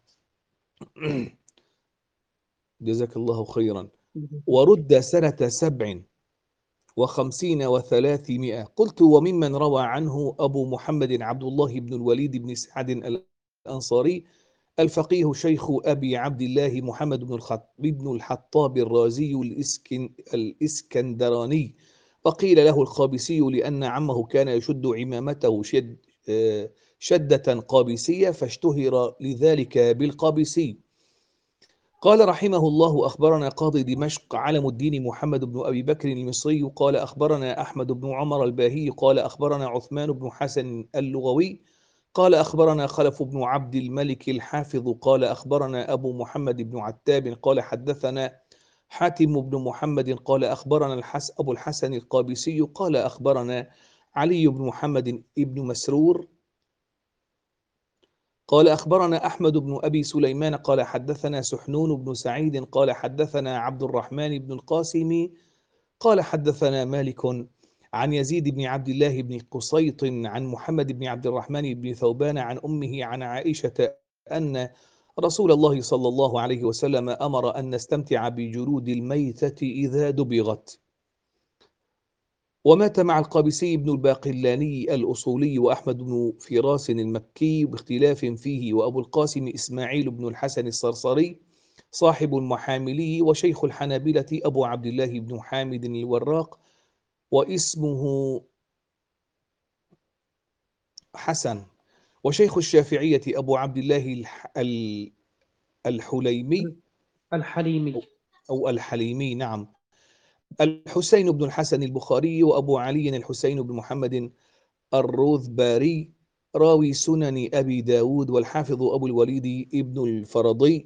جزاك الله خيرا. ورد سنة سبع وخمسين وثلاثمائة. قلت: وممن روى عنه أبو محمد عبد الله بن الوليد بن سعد الأنصاري الفقيه شيخ أبي عبد الله محمد بن الخط بن الحطاب الرازي الإسكن الإسكندراني، وقيل له القابسي لأن عمه كان يشد عمامته شد شدة قابسية فاشتهر لذلك بالقابسي. قال رحمه الله: أخبرنا قاضي دمشق علم الدين محمد بن أبي بكر المصري قال أخبرنا أحمد بن عمر الباهي قال أخبرنا عثمان بن حسن اللغوي قال أخبرنا خلف بن عبد الملك الحافظ قال أخبرنا أبو محمد بن عتاب قال حدثنا حاتم بن محمد قال أخبرنا الحس أبو الحسن القابسي قال أخبرنا علي بن محمد بن مسرور قال أخبرنا أحمد بن أبي سليمان قال حدثنا سحنون بن سعيد قال حدثنا عبد الرحمن بن القاسم قال حدثنا مالك عن يزيد بن عبد الله بن قصيط عن محمد بن عبد الرحمن بن ثوبان عن أمه عن عائشة أن رسول الله صلى الله عليه وسلم أمر أن نستمتع بجلود الميتة إذا دبغت. ومات مع القابسي بن الباقلاني الأصولي وأحمد بن فراس المكي باختلاف فيه، وأبو القاسم إسماعيل بن الحسن الصرصري صاحب المحاملي وشيخ الحنابلة أبو عبد الله بن حامد الوراق واسمه حسن، وشيخ الشافعية أبو عبد الله الحليمي الحليمي أو الحليمي نعم الحسين بن الحسن البخاري وأبو علي الحسين بن محمد الروذباري راوي سنن أبي داود والحافظ أبو الوليد ابن الفرضي.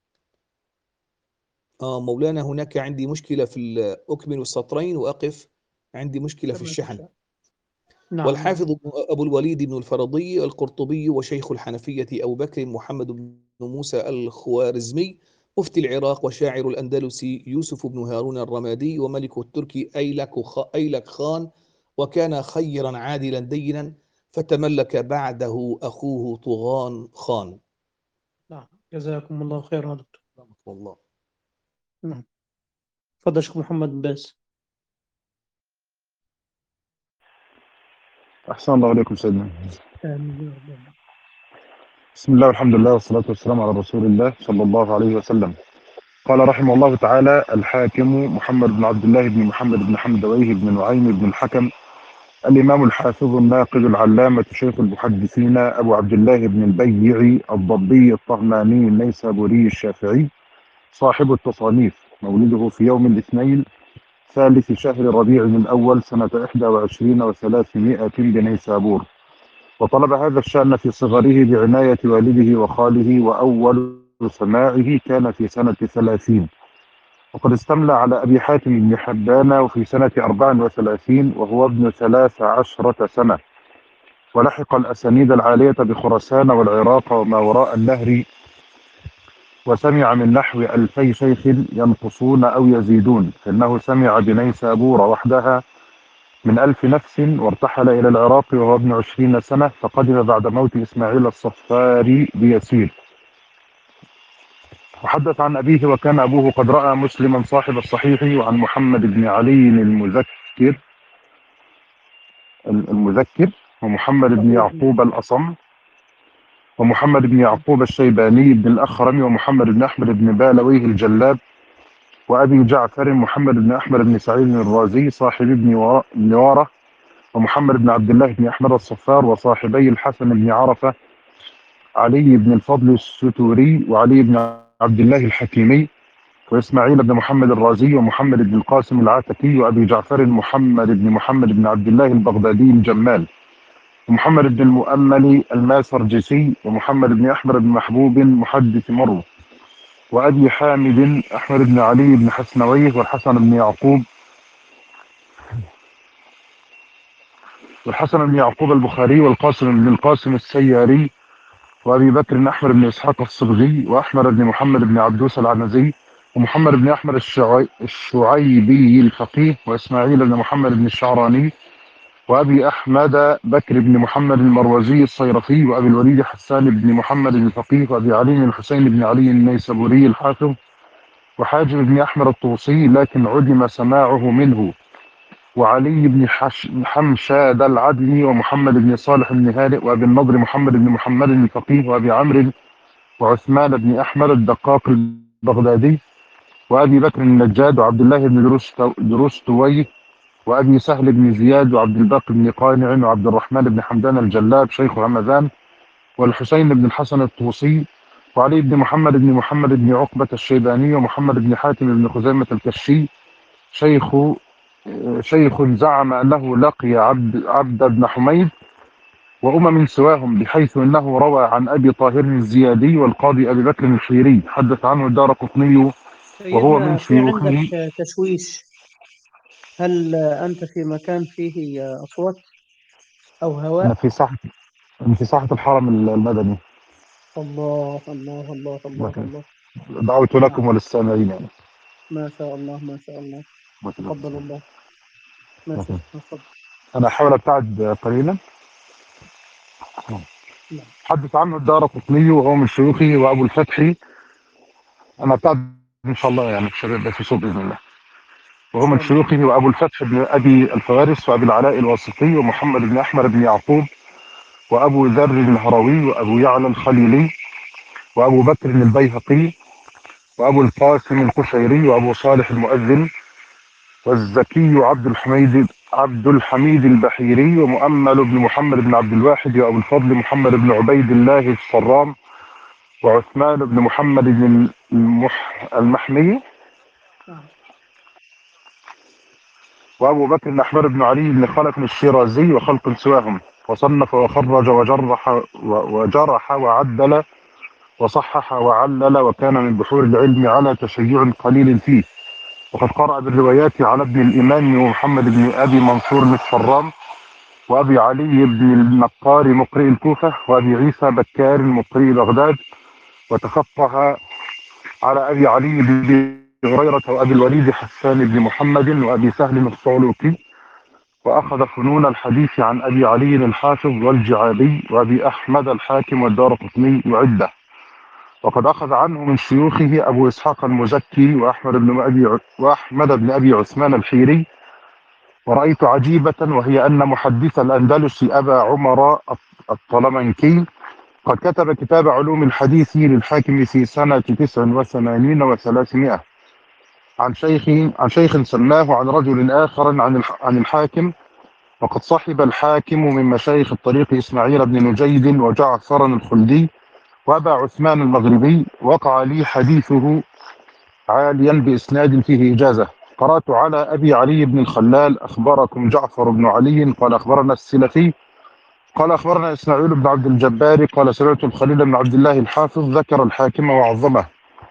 آه مولانا هناك عندي مشكلة في أكمل السطرين وأقف، عندي مشكلة في الشحن. نعم. والحافظ أبو الوليد بن الفرضي القرطبي وشيخ الحنفية أبو بكر محمد بن موسى الخوارزمي مفتي العراق وشاعر الأندلسي يوسف بن هارون الرمادي وملك التركي أيلك أيلك خان، وكان خيرا عادلا دينا فتملك بعده أخوه طغان خان. نعم جزاكم الله خيرا يا دكتور. والله نعم. تفضل شيخ محمد باس. أحسن الله عليكم سيدنا. آمين يا رب. بسم الله والحمد لله والصلاة والسلام على رسول الله صلى الله عليه وسلم. قال رحمه الله تعالى: الحاكم محمد بن عبد الله بن محمد بن حمدويه بن نعيم بن الحكم الإمام الحافظ الناقد العلامة شيخ المحدثين أبو عبد الله بن البيع الضبي الطهماني النيسابوري الشافعي صاحب التصانيف، مولده في يوم الاثنين ثالث شهر ربيع الأول سنة إحدى وعشرين وثلاثمائة بنيسابور، وطلب هذا الشأن في صغره بعناية والده وخاله، وأول سماعه كان في سنة ثلاثين، وقد استملى على أبي حاتم بن حبان وفي سنة أربع وثلاثين وهو ابن ثلاث عشرة سنة، ولحق الأسانيد العالية بخراسان والعراق وما وراء النهر، وسمع من نحو ألفي شيخ ينقصون أو يزيدون، فإنه سمع بنيسابور وحدها من ألف نفس، وارتحل إلى العراق وهو ابن عشرين سنة، فقدم بعد موت إسماعيل الصفاري بيسير. وحدث عن أبيه وكان أبوه قد رأى مسلما صاحب الصحيح، وعن محمد بن علي المذكر المذكر ومحمد بن يعقوب الأصم، ومحمد بن يعقوب الشيباني بن الأخرم، ومحمد بن أحمد بن بالويه الجلاب، وأبي جعفر محمد بن أحمد بن سعيد الرازي صاحب ابن نوارة، ومحمد بن عبد الله بن أحمد الصفار، وصاحبي الحسن بن عرفة علي بن الفضل الستوري، وعلي بن عبد الله الحكيمي، وإسماعيل بن محمد الرازي، ومحمد بن القاسم العاتكي، وأبي جعفر محمد بن محمد بن عبد الله البغدادي الجمال، ومحمد بن المؤمل الماسرجسي، ومحمد بن أحمد بن محبوب محدث مرو، وأبي حامد أحمد بن علي بن حسنويه، والحسن بن يعقوب والحسن بن يعقوب البخاري، والقاسم بن القاسم السياري، وأبي بكر أحمد بن إسحاق الصبغي، وأحمد بن محمد بن عبدوس العنزي، ومحمد بن أحمد الشعي... الشعيبي الفقيه، وإسماعيل بن محمد بن الشعراني، وأبي أحمد بكر بن محمد المروزي الصيرفي، وأبي الوليد حسان بن محمد الفقيه، وأبي علي الحسين بن علي النيسابوري الحافظ، وحاجب بن أحمد الطوسي لكن عدم سماعه منه، وعلي بن حش... حمشاد العدلي، ومحمد بن صالح بن هانئ، وأبي النضر محمد بن محمد الفقيه، وأبي عمرو وعثمان بن أحمد الدقاق البغدادي، وأبي بكر النجاد، وعبد الله بن دروستويه، وأبي سهل بن زياد، وعبد الباقي بن قانع، وعبد الرحمن بن حمدان الجلاب شيخ همذان، والحسين بن الحسن الطوسي، وعلي بن محمد بن محمد بن عقبة الشيباني، ومحمد بن حاتم بن خزيمة الكشي شيخ شيخ زعم أنه لقي عبد عبد بن حميد وأمم سواهم، بحيث أنه روى عن أبي طاهر الزيادي والقاضي أبي بكر الخيري، حدث عنه الدارقطني وهو من سيدنا في عندك شيوخه. تشويش، هل أنت في مكان فيه أصوات أو أنا هواء؟ في ساحة أنا في ساحة الحرم المدني، الله الله الله الله لكن الله. دعوت لكم نعم، وللسامعين يعني. ما شاء الله ما شاء الله، تقبل الله. ماشي، لكن تفضل. أنا أحاول أبتعد قليلا. نعم. حدث عنه الدارقطني وهو من شيوخه، وأبو الفتح. أنا أبتعد إن شاء الله يعني الشباب بس صوت بإذن الله. إن وهو من شاء الله. شيوخه وأبو الفتح بن أبي الفوارس، وأبي العلاء الواسطي، ومحمد بن أحمد بن يعقوب، وأبو ذر الهروي، وأبو يعلى الخليلي، وأبو بكر البيهقي، وأبو القاسم القشيري، وأبو صالح المؤذن، والزكي عبد الحميد عبد الحميد البحيري، ومؤمل بن محمد بن عبد الواحد، وأبو الفضل محمد بن عبيد الله الصرام، وعثمان بن محمد بن المح المحمي، نعم. وأبو بكر أحمد بن علي بن خلف الشيرازي، وخلق سواهم. وصنف وخرج وجرح وجرح وعدل وصحح وعلل، وكان من بحور العلم على تشيع قليل فيه. وقد قرأ بالروايات على ابن الإمام ومحمد بن أبي منصور الصرام، وأبي علي بن النقار مقرئ الكوفة، وأبي عيسى بكار مقرئ بغداد، وتفقه على أبي علي بن هريرة، وأبي الوليد حسان بن محمد، وأبي سهل الصعلوكي، وأخذ فنون الحديث عن أبي علي الحافظ والجعابي، وأبي أحمد الحاكم والدارقطني وعدة. وقد أخذ عنه من شيوخه أبو إسحاق المزكي، وأحمد بن أبي وأحمد بن أبي عثمان الحيري. ورأيت عجيبة، وهي أن محدث الأندلس أبا عمر الطلمنكي قد كتب كتاب علوم الحديث للحاكم في سنة تسع وثمانين وثلاثمائة عن شيخ عن شيخ سماه عن رجل آخر عن عن الحاكم. وقد صحب الحاكم من مشايخ الطريق إسماعيل بن نجيد وجعفر الخلدي وأبا عثمان المغربي. وقع لي حديثه عاليا بإسناد فيه إجازة. قرأت على أبي علي بن الخلال أخبركم جعفر بن علي قال أخبرنا السلفي قال أخبرنا إسماعيل بن عبد الجبار قال سمعت الخليل بن عبد الله الحافظ ذكر الحاكم وعظمه،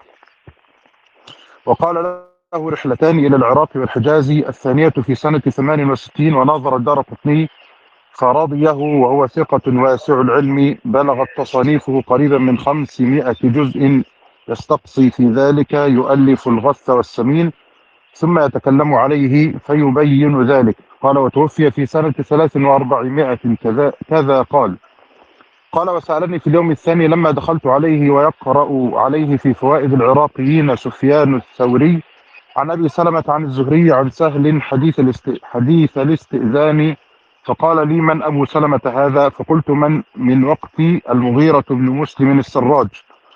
وقال له رحلتان إلى العراق والحجاز، الثانية في سنة ثمان وستين. وناظر الدارقطني فرضيه وهو ثقة واسع العلم، بلغت تصانيفه قريبا من خمسمائة جزء، يستقصي في ذلك، يؤلف الغث والسمين ثم يتكلم عليه فيبين ذلك. قال وتوفي في سنة ثلاث وأربعمائة كذا, كذا قال قال وسألني في اليوم الثاني لما دخلت عليه ويقرأ عليه في فوائد العراقيين سفيان الثوري عن أبي سلمة عن الزهري عن سهل حديث الاست... حديث الاستئذان، فقال لي من أبو سلمة هذا؟ فقلت من من وقت المغيرة بن مسلم السراج.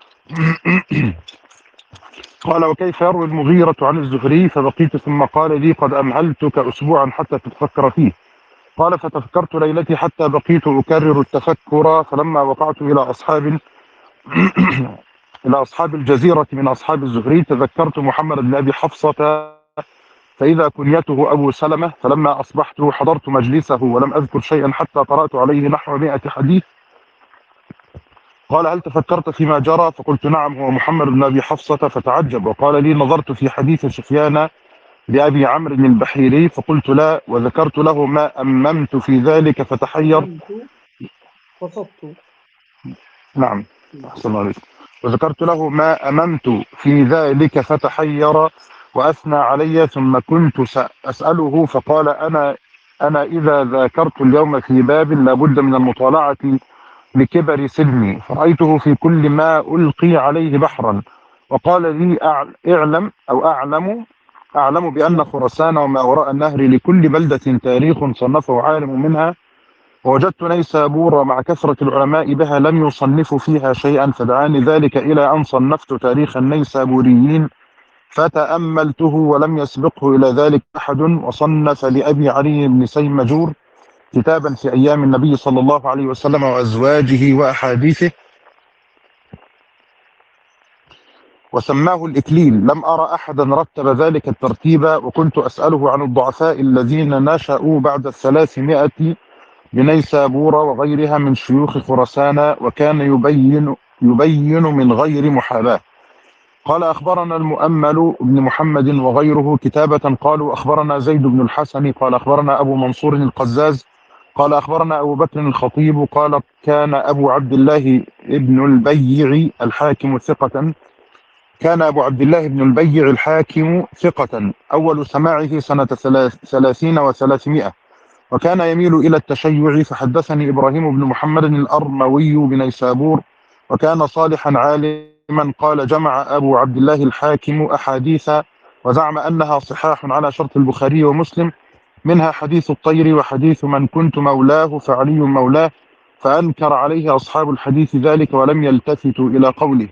قال وكيف يروي المغيرة عن الزهري؟ فبقيت ثم قال لي قد أمهلتك أسبوعا حتى تتفكر فيه. قال فتفكرت ليلتي حتى بقيت أكرر التفكر، فلما وقعت إلى أصحاب إلى أصحاب الجزيرة من أصحاب الزهري تذكرت محمد بن أبي حفصة فإذا كنيته أبو سلمة، فلما أصبحت حضرت مجلسه ولم أذكر شيئا حتى قرأت عليه نحو مائة حديث. قال هل تفكرت فيما جرى؟ فقلت نعم هو محمد بن أبي حفصة، فتعجب وقال لي نظرت في حديث سفيان لأبي عمرو البحيري، فقلت لا، وذكرت له ما أممت في ذلك فتحير. قصدت. نعم أحسن الله عليك. وذكرت له ما أممت في ذلك فتحير وأثنى علي، ثم كنت سأسأله فقال أنا أنا إذا ذاكرت اليوم في باب لابد من المطالعة لكبر سني، فرأيته في كل ما ألقي عليه بحرا، وقال لي اعلم أو أعلم أعلم بأن خراسان وما وراء النهر لكل بلدة تاريخ صنفه عالم منها، ووجدت نيسابور مع كثرة العلماء بها لم يصنفوا فيها شيئا، فدعاني ذلك إلى أن صنفت تاريخ النيسابوريين فتأملته ولم يسبقه إلى ذلك أحد، وصنف لأبي علي بن سيمجور كتابا في أيام النبي صلى الله عليه وسلم وأزواجه وأحاديثه وسماه الإكليل. لم أرى أحدا رتب ذلك الترتيب، وكنت أسأله عن الضعفاء الذين نشأوا بعد الثلاثمائة بنيسابور وغيرها من شيوخ خراسان، وكان يبين يبين من غير محاباة. قال أخبرنا المؤمل بن محمد وغيره كتابة قالوا أخبرنا زيد بن الحسن قال أخبرنا أبو منصور القزاز قال أخبرنا أبو بكر الخطيب قال كان أبو عبد الله ابن البيع الحاكم ثقة كان أبو عبد الله بن البيع الحاكم ثقة أول سماعه سنة ثلاثين وثلاثمائة، وكان يميل إلى التشيع. فحدثني إبراهيم بن محمد الأرموي بنيسابور وكان صالحا عالما قال جمع أبو عبد الله الحاكم أحاديث وزعم أنها صحاح على شرط البخاري ومسلم، منها حديث الطير وحديث من كنت مولاه فعلي مولاه، فأنكر عليه أصحاب الحديث ذلك ولم يلتفتوا إلى قوله.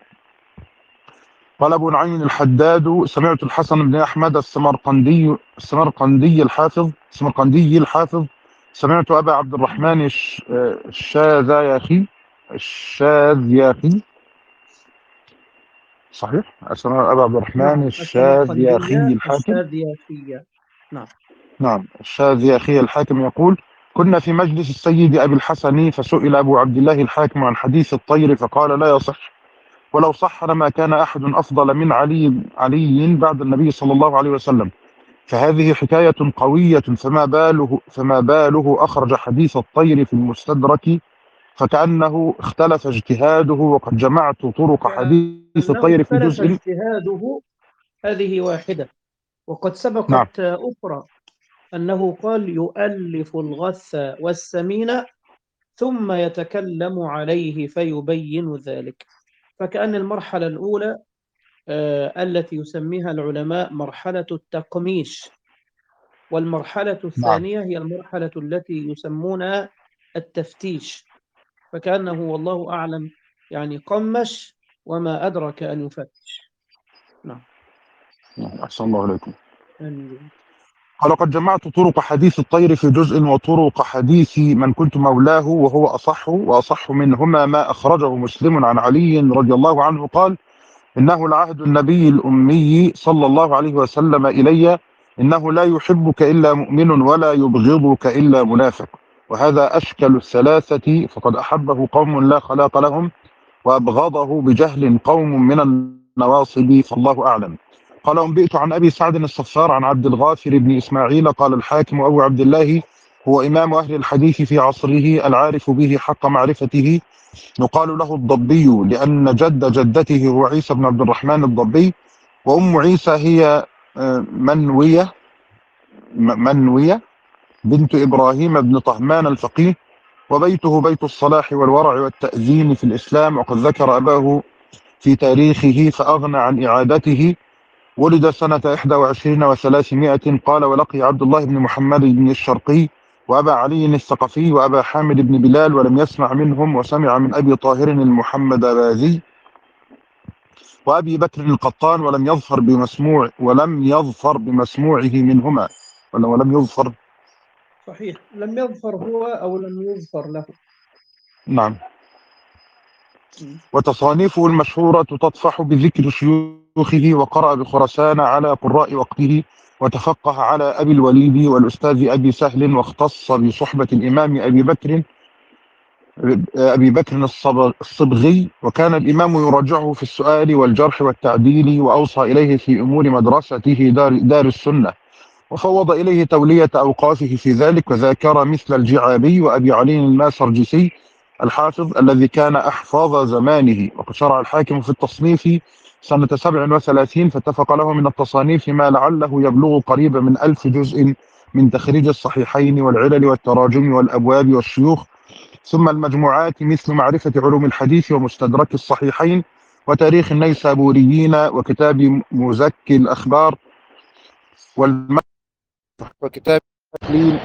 قال أبو نعيم الحداد سمعت الحسن بن أحمد السمرقندي السمرقندي الحافظ السمرقندي الحافظ سمعت أبا عبد الرحمن الشاذياخي الشاذياخي صحيح؟ أسمع أبا عبد الرحمن الشاذياخي الحاكم الشاذياخية. نعم نعم الشاذياخي الحاكم يقول كنا في مجلس السيد أبي الحسن فسئل أبو عبد الله الحاكم عن حديث الطير فقال لا يصح، ولو صح لما كان أحد أفضل من علي علي بعد النبي صلى الله عليه وسلم، فهذه حكاية قوية، فما باله فما باله أخرج حديث الطير في المستدرك، فكأنه اختلف اجتهاده، وقد جمعت طرق حديث الطير في جزء. اجتهاده هذه واحدة، وقد سبقت نعم. أخرى أنه قال يؤلف الغث والسمين ثم يتكلم عليه فيبين ذلك، فكأن المرحلة الأولى آه التي يسميها العلماء مرحلة التقميش، والمرحلة الثانية نعم. هي المرحلة التي يسمونها التفتيش، فكأنه والله أعلم يعني قمش وما أدرك أن يفتش. نعم أحسن الله عليكم. أمين. قال قد جمعت طرق حديث الطير في جزء وطرق حديث من كنت مولاه وهو أصح، وأصح منهما ما أخرجه مسلم عن علي رضي الله عنه قال إنه لعهد النبي الأمي صلى الله عليه وسلم إلي إنه لا يحبك إلا مؤمن ولا يبغضك إلا منافق، وهذا أشكل الثلاثة، فقد أحبه قوم لا خلاق لهم وأبغضه بجهل قوم من النواصب، فالله أعلم. قال أنبئت عن أبي سعد الصفار عن عبد الغافر بن إسماعيل قال الحاكم أبو عبد الله هو إمام أهل الحديث في عصره العارف به حق معرفته، يقال له الضبي لأن جد جدته هو عيسى بن عبد الرحمن الضبي، وأم عيسى هي آه، منوية م- منوية بنت إبراهيم بن طهمان الفقيه، وبيته بيت الصلاح والورع والتأذين في الإسلام، وقد ذكر أباه في تاريخه فأغنى عن إعادته. ولد سنة إحدى وعشرين وثلاثمائة. قال: ولقي عبد الله بن محمد بن الشرقي وأبا علي الثقفي وأبا حامد بن بلال ولم يسمع منهم، وسمع من أبي طاهر المحمدباذي وأبي بكر القطان ولم يظفر بمسموع ولم يظفر بمسموعه منهما، ولا ولم يظفر. صحيح، لم يظفر هو أو لم يظفر له. نعم. م. وتصانيفه المشهورة تطفح بذكر شيوخه، وقرأ بخراسان على قراء وقته، وتفقه على أبي الوليد والأستاذ أبي سهل، واختص بصحبة الإمام أبي بكر أبي بكر الصبغ- الصبغي، وكان الإمام يراجعه في السؤال والجرح والتعديل، وأوصى إليه في أمور مدرسته دار, دار السنة، وفوض إليه تولية أوقافه في ذلك، وذاكر مثل الجعابي وأبي علي الماسرجسي الحافظ الذي كان أحفظ زمانه. وقد شرع الحاكم في التصنيف سنة سبع وثلاثين، فاتفق له من التصانيف ما لعله يبلغ قريبا من ألف جزء، من تخريج الصحيحين والعلل والتراجم والأبواب والشيوخ، ثم المجموعات مثل معرفة علوم الحديث ومستدرك الصحيحين وتاريخ النيسابوريين وكتاب مزكي الأخبار والم... وكتاب التحليل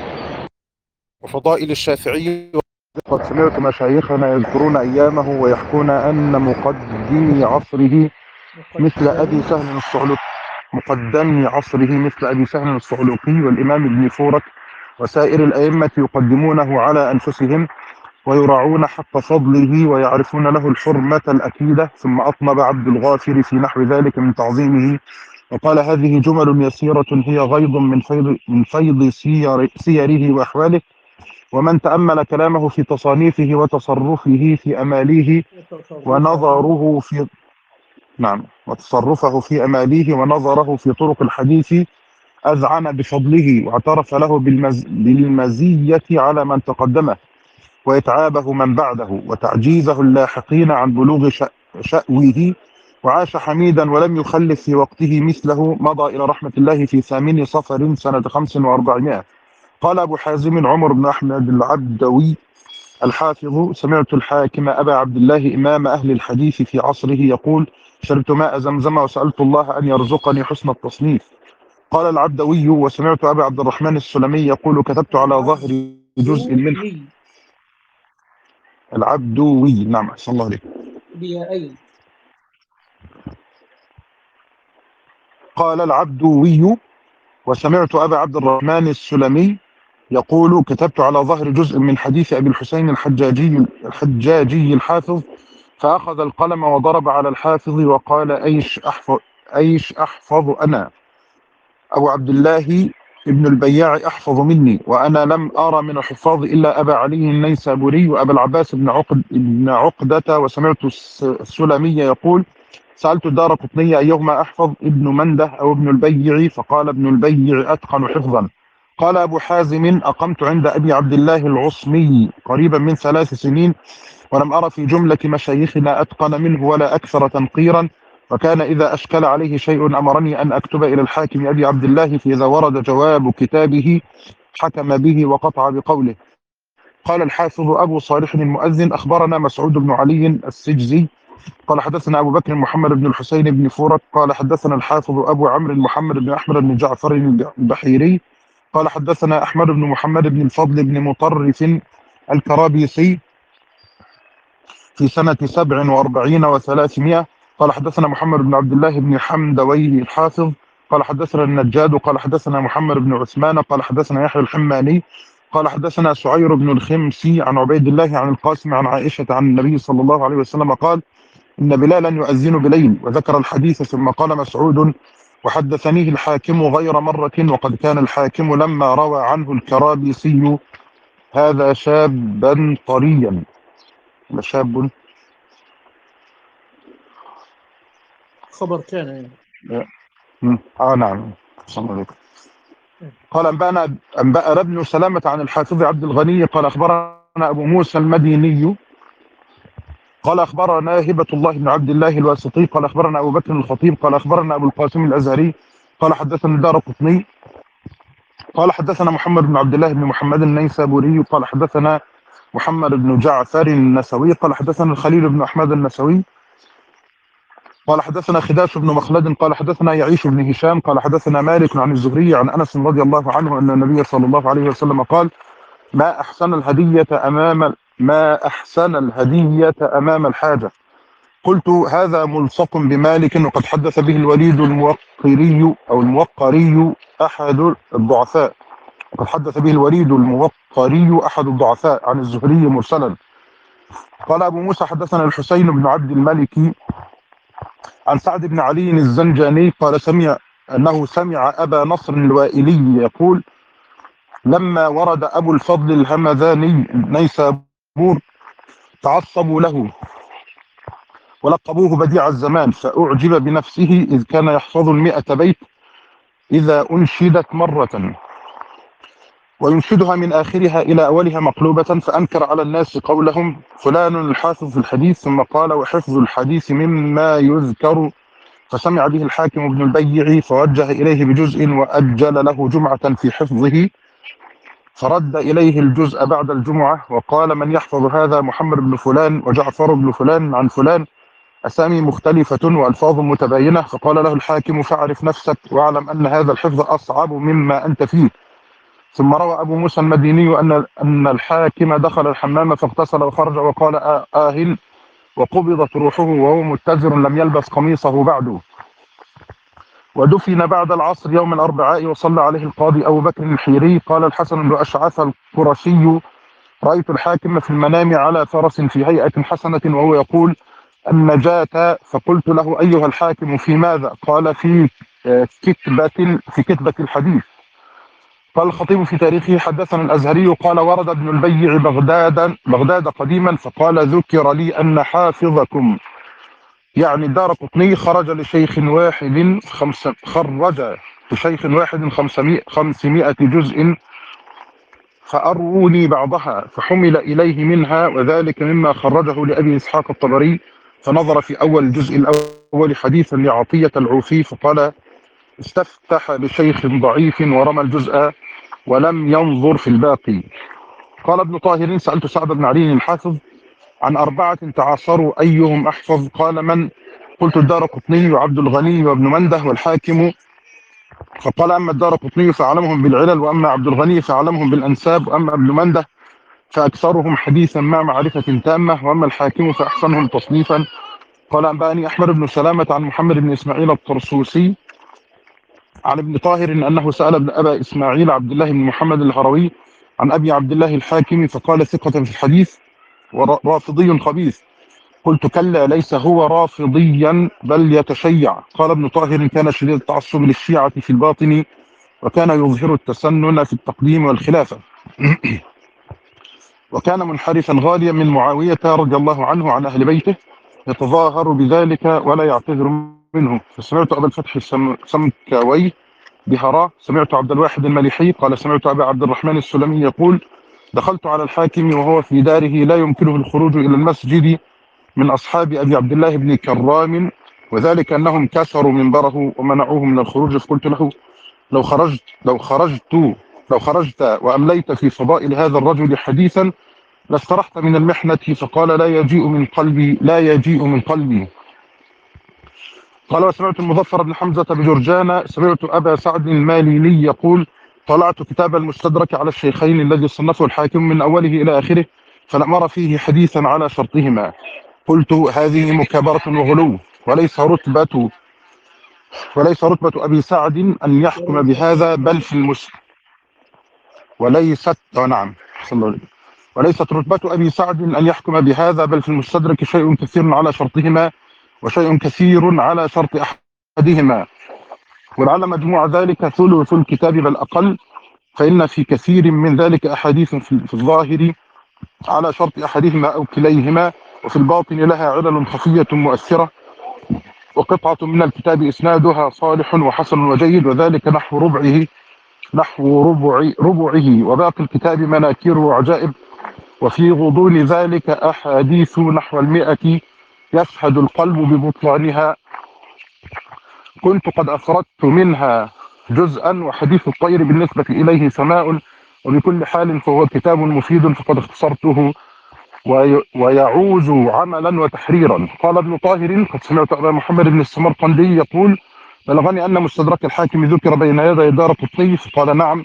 وفضائل الشافعي. قد سمعت مشايخنا يذكرون أيامه ويحكون أن مقدمي عصره مثل أبي مقدم. سهل الصعلوقي مقدمي عصره مثل أبي سهل الصعلوقي والإمام ابن فورك وسائر الأئمة يقدمونه على أنفسهم ويراعون حق فضله ويعرفون له الحرمة الأكيدة. ثم أطنب عبد الغافر في نحو ذلك من تعظيمه، وقال: هذه جمل يسيرة هي غيض من فيض من فيض سير سيره وأحواله، ومن تأمل كلامه في تصانيفه وتصرفه في أماليه وتصرفه. ونظره في نعم وتصرفه في أماليه ونظره في طرق الحديث أذعن بفضله، واعترف له بالمز... بالمزية على من تقدمه، وإتعابه من بعده، وتعجيزه اللاحقين عن بلوغ شأ... شأوه، وعاش حميدا ولم يخلف في وقته مثله، مضى إلى رحمة الله في ثامن صفر سنة خمس وأربعمائة. قال أبو حازم عمر بن أحمد العبدوي الحافظ: سمعت الحاكم أبا عبد الله إمام أهل الحديث في عصره يقول: شربت ماء زمزم وسألت الله أن يرزقني حسن التصنيف. قال العبدوي: وسمعت أبا عبد الرحمن السلمي يقول: كتبت على ظهر جزء من العبدوي العبدوي نعم أحسن الله عليك. بيائين. قال العبدوي: وسمعت أبا عبد الرحمن السلمي يقول: كتبت على ظهر جزء من حديث أبي الحسين الحجاجي الحجاجي الحافظ، فأخذ القلم وضرب على الحافظ وقال: أيش أحفظ, أيش أحفظ أنا؟ أبو عبد الله ابن البياع أحفظ مني، وأنا لم أرى من الحفاظ إلا أبا علي النيسابوري وأبا العباس بن عقد بن عقدة. وسمعت السلمي يقول: سألت الدار قطنية أيهما أحفظ، ابن منده أو ابن البيع؟ فقال: ابن البيع أتقن حفظا. قال أبو حازم: أقمت عند أبي عبد الله العصمي قريبا من ثلاث سنين، ولم أرى في جملة مشايخنا أتقن منه ولا أكثر تنقيرا، وكان إذا أشكل عليه شيء أمرني أن أكتب إلى الحاكم أبي عبد الله، فإذا ورد جواب كتابه حكم به وقطع بقوله. قال الحافظ أبو صالح المؤذن: أخبرنا مسعود بن علي السجزي قال حدثنا أبو بكر محمد بن الحسين بن فورك قال حدثنا الحافظ أبو عمرو محمد بن أحمد بن جعفر البحيري قال حدثنا أحمد بن محمد بن الفضل بن مطرف الكرابيسي في سنة سبع وأربعين وثلاثمائة قال حدثنا محمد بن عبد الله بن حمدوي الحافظ قال حدثنا النجاد قال حدثنا محمد بن عثمان قال حدثنا يحيى الحماني قال حدثنا سعير بن الخمسي عن عبيد الله عن القاسم عن عائشة عن النبي صلى الله عليه وسلم قال: إن بلالا يؤذن بليل، وذكر الحديث. ثم قال مسعود: وحدثنيه الحاكم غير مرة، وقد كان الحاكم لما روى عنه الكرابيسي هذا شابا طريا. شاب خبر كان يعني. اه نعم صلى الله عليه وسلم. قال أنبأنا أنبأنا ابن سلامة عن الحافظ عبد الغني قال أخبرنا أبو موسى المديني قال أخبرنا هبة الله بن عبد الله الواسطي قال أخبرنا أبو بكر الخطيب قال أخبرنا أبو القاسم الأزهري قال حدثنا الدارقطني قال حدثنا محمد بن عبد الله بن محمد النيسابوري قال حدثنا محمد بن جعفر النسوي قال حدثنا الخليل بن أحمد النسوي قال حدثنا خداش بن مخلد قال حدثنا يعيش بن هشام قال حدثنا مالك عن الزهري عن أنس رضي الله عنه أن النبي صلى الله عليه وسلم قال ما أحسن الهدية أمام ما أحسن الهدية أمام الحاجة. قلت هذا ملصق بمالك وقد حدث به الوليد الموقري أو الموقري أحد الضعفاء وقد حدث به الوليد الموقري أحد الضعفاء عن الزهري مرسلا. قال أبو موسى حدثنا الحسين بن عبد الملك عن سعد بن علي الزنجاني قال سمع أنه سمع أبا نصر الوائلي يقول لما ورد أبو الفضل الهمذاني نيسابور تعصبوا له ولقبوه بديع الزمان فأعجب بنفسه إذ كان يحفظ المئة بيت إذا أنشدت مرة وينشدها من آخرها إلى أولها مقلوبة فأنكر على الناس قولهم فلان الحافظ في الحديث ثم قال وحفظ الحديث مما يذكر فسمع به الحاكم بن البيع فوجه إليه بجزء وأجل له جمعة في حفظه فرد إليه الجزء بعد الجمعة وقال من يحفظ هذا محمد بن فلان وجعفر بن فلان عن فلان أسامي مختلفة وألفاظ متباينة فقال له الحاكم فاعرف نفسك واعلم أن هذا الحفظ أصعب مما أنت فيه. ثم روى أبو موسى المديني أن أن الحاكم دخل الحمام فاغتسل وخرج وقال آه, آه وقبضت روحه وهو متزر لم يلبس قميصه بعد ودفن بعد العصر يوم الأربعاء وصلى عليه القاضي أبو بكر الحيري. قال الحسن بن أشعث القرشي رأيت الحاكم في المنام على فرس في هيئة حسنة وهو يقول النجاة فقلت له أيها الحاكم في ماذا؟ قال في كتبة في كتبة الحديث. قال الخطيب في تاريخه حدثنا الأزهري قال ورد ابن البيع بغداد بغداد قديما فقال ذكر لي أن حافظكم يعني الدارقطني خرج لشيخ واحد خمس خرج لشيخ واحد خمسمائة خمسمائة جزء فأروني بعضها فحمل إليه منها وذلك مما خرجه لأبي إسحاق الطبري فنظر في أول الجزء الأول حديثا لعطية العوفي فقال استفتح بشيخ ضعيف ورمى الجزء ولم ينظر في الباقي. قال ابن طاهر سألت سعد بن علي الحافظ عن أربعة تعاصروا أيهم أحفظ قال من؟ قلت الدارقطني وعبد الغني وابن منده والحاكم فقال أما الدارقطني فأعلمهم بالعلل وأما عبد الغني فأعلمهم بالأنساب وأما ابن منده فأكثرهم حديثا مع معرفة تامة وأما الحاكم فأحسنهم تصنيفا. قال أنبأني أحمد بن سلامة عن محمد بن إسماعيل الطرسوسي عن ابن طاهر إن أنه سأل ابن أبا إسماعيل عبد الله بن محمد الهروي عن أبي عبد الله الحاكم فقال ثقة في الحديث ورافضي خبيث. قلت كلا ليس هو رافضيا بل يتشيع. قال ابن طاهر كان شديد التعصب للشيعة في الباطن وكان يظهر التسنن في التقديم والخلافة وكان منحرفا غاليا من معاوية رضي الله عنه عن أهل بيته يتظاهر بذلك ولا يعتذر منه. فسمعت أبا الفتح السمكاوي بهراء سمعت عبد الواحد المليحي قال سمعت أبا عبد الرحمن السلمي يقول دخلت على الحاكم وهو في داره لا يمكنه الخروج إلى المسجد من أصحاب أبي عبد الله بن كرام وذلك أنهم كسروا منبره ومنعوه من الخروج فقلت له لو خرجت لو خرجت لو خرجت وأمليت في فضائل هذا الرجل حديثا لاسترحت من المحنة فقال لا يجيء من قلبي لا يجيء من قلبي. قال وسمعت المظفر بن حمزة بجرجان سمعت أبا سعد الماليني يقول طلعت كتاب المستدرك على الشيخين الذي صنفه الحاكم من أوله إلى آخره فلم أرى فيه حديثا على شرطهما. قلت هذه مكابرة وغلو وليس رتبة وليس رتبة أبي سعد أن يحكم بهذا بل في المس وليست نعم وليست رتبة أبي سعد أن يحكم بهذا بل في المستدرك شيء كثير على شرطهما وشيء كثير على شرط أحدهما ولعل مجموع ذلك ثلث الكتاب بل أقل فإن في كثير من ذلك أحاديث في الظاهر على شرط أحدهما أو كليهما وفي الباطن لها علل خفية مؤثرة وقطعة من الكتاب إسنادها صالح وحسن وجيد وذلك نحو ربعه نحو ربع ربعه، وباقي الكتاب مناكير وعجائب، وفي غضون ذلك أحاديث نحو المئة يشهد القلب ببطلانها. كنت قد أخرجت منها جزءا، وحديث الطير بالنسبة إليه سماء، وبكل حال فهو كتاب مفيد فقد اختصرته وي- ويعوز عملا وتحريرا. قال ابن طاهر: قد سمعت أبا محمد بن السمرقندي يقول: بلغني أن مستدرك الحاكم ذكر بين يدي دارقطني، فقال: نعم،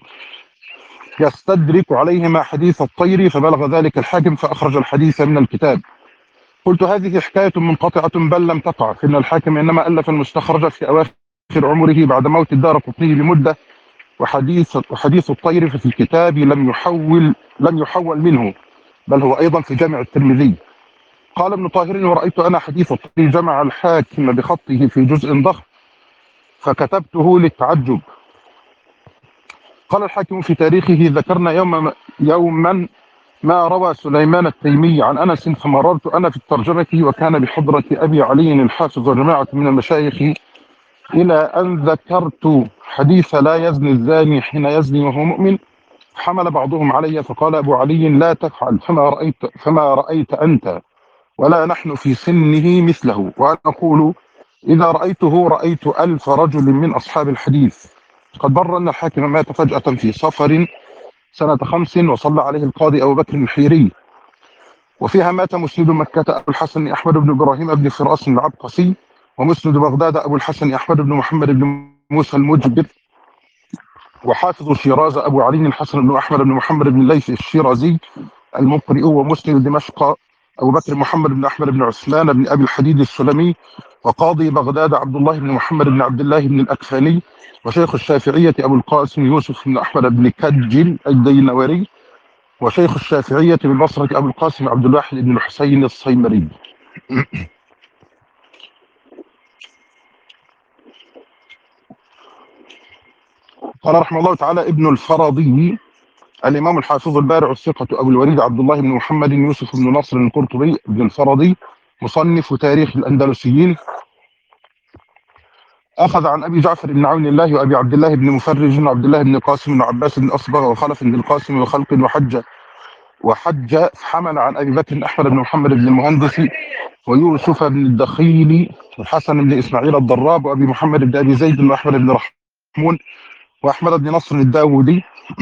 يستدرك عليهما حديث الطير، فبلغ ذلك الحاكم فأخرج الحديث من الكتاب. قلت: هذه حكاية منقطعة بل لم تقع، فإن الحاكم إنما ألف المستخرج في أواخر عمره بعد موت الدارقطني بمدة، وحديث وحديث الطير ففي الكتاب لم يحول لم يحول منه، بل هو أيضا في جامع الترمذي. قال ابن طاهر: ورأيت أنا حديث الطير جمع الحاكم بخطه في جزء ضخم فكتبته للتعجب. قال الحاكم في تاريخه: ذكرنا يوم يوما ما روى سليمان التيمي عن أنس، فمررت أنا في الترجمة وكان بحضرة أبي علي الحافظ وجماعة من المشايخ، إلى أن ذكرت حديث لا يزني الزاني حين يزني وهو مؤمن، حمل بعضهم علي، فقال أبو علي: لا تفعل، فما رأيت, فما رأيت أنت ولا نحن في سنه مثله. وأنا أقول: إذا رأيته رأيت ألف رجل من أصحاب الحديث. قد بر أن الحاكم مات فجأة في صفر سنة خمس، وصلى عليه القاضي أبو بكر الحيري، وفيها مات مسند مكة أبو الحسن أحمد بن إبراهيم بن فراس العبقسي، ومسند بغداد أبو الحسن أحمد بن محمد بن موسى المجبر، وحافظ شيراز أبو علي الحسن بن أحمد بن محمد بن الليث الشيرازي المقرئ، ومسند دمشق أبو بكر محمد بن أحمد بن عثمان بن أبي الحديد السلمي، وقاضي بغداد عبد الله بن محمد بن عبد الله بن الأكفاني، وشيخ الشافعية أبو القاسم يوسف بن أحمد بن كجل الدينوري، وشيخ الشافعية بالبصرة أبو القاسم عبد الواحد بن الحسين الصيمري. قال رحمه الله تعالى ابن الفرضي: الإمام الحافظ البارع الثقة أبو الوليد عبد الله بن محمد يوسف بن نصر القرطبي ابن الفرضي، مصنف تاريخ الأندلسيين، أخذ عن أبي جعفر بن عون الله وأبي عبد الله بن مفرج وعبد الله بن قاسم بن عباس بن أصبغ وخلف بن القاسم وخلق وحج وحج حمل عن أبي بكر أحمد بن محمد بن المهندس ويوسف بن الدخيل وحسن بن إسماعيل الضراب وأبي محمد بن أبي زيد وأحمد بن رحمون وأحمد بن نصر الداودي.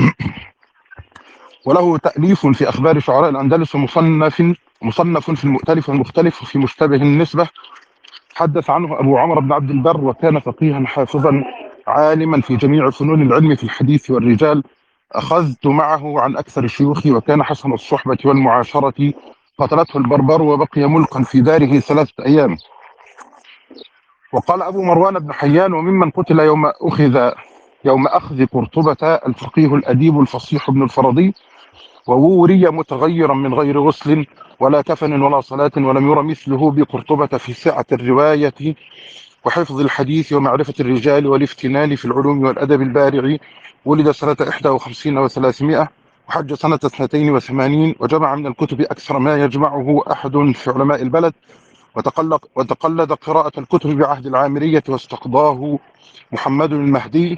وله تأليف في أخبار شعراء الأندلس، ومصنف مصنف في المؤتلف والمختلف وفي مشتبه النسبة. حدث عنه أبو عمرو بن عبد البر، وكان فقيها حافظا عالما في جميع فنون العلم في الحديث والرجال. أخذت معه عن أكثر الشيوخ، وكان حسن الصحبة والمعاشرة. قتلته البربر وبقي ملقا في داره ثلاثة أيام. وقال أبو مروان بن حيان: وممن قتل يوم أخذ يوم أخذ قرطبة الفقيه الأديب الفصيح ابن الفرضي، ووري متغيرا من غير غسل ولا كفن ولا صلاة، ولم ير مثله بقرطبة في سعة الرواية وحفظ الحديث ومعرفة الرجال والافتنان في العلوم والأدب البارع. ولد سنة إحدى وخمسين وثلاثمائة، وحج سنة اثنتين وثمانين، وجمع من الكتب أكثر ما يجمعه أحد في علماء البلد، وتقلد, وتقلد قراءة الكتب بعهد العامرية، واستقضاه محمد المهدي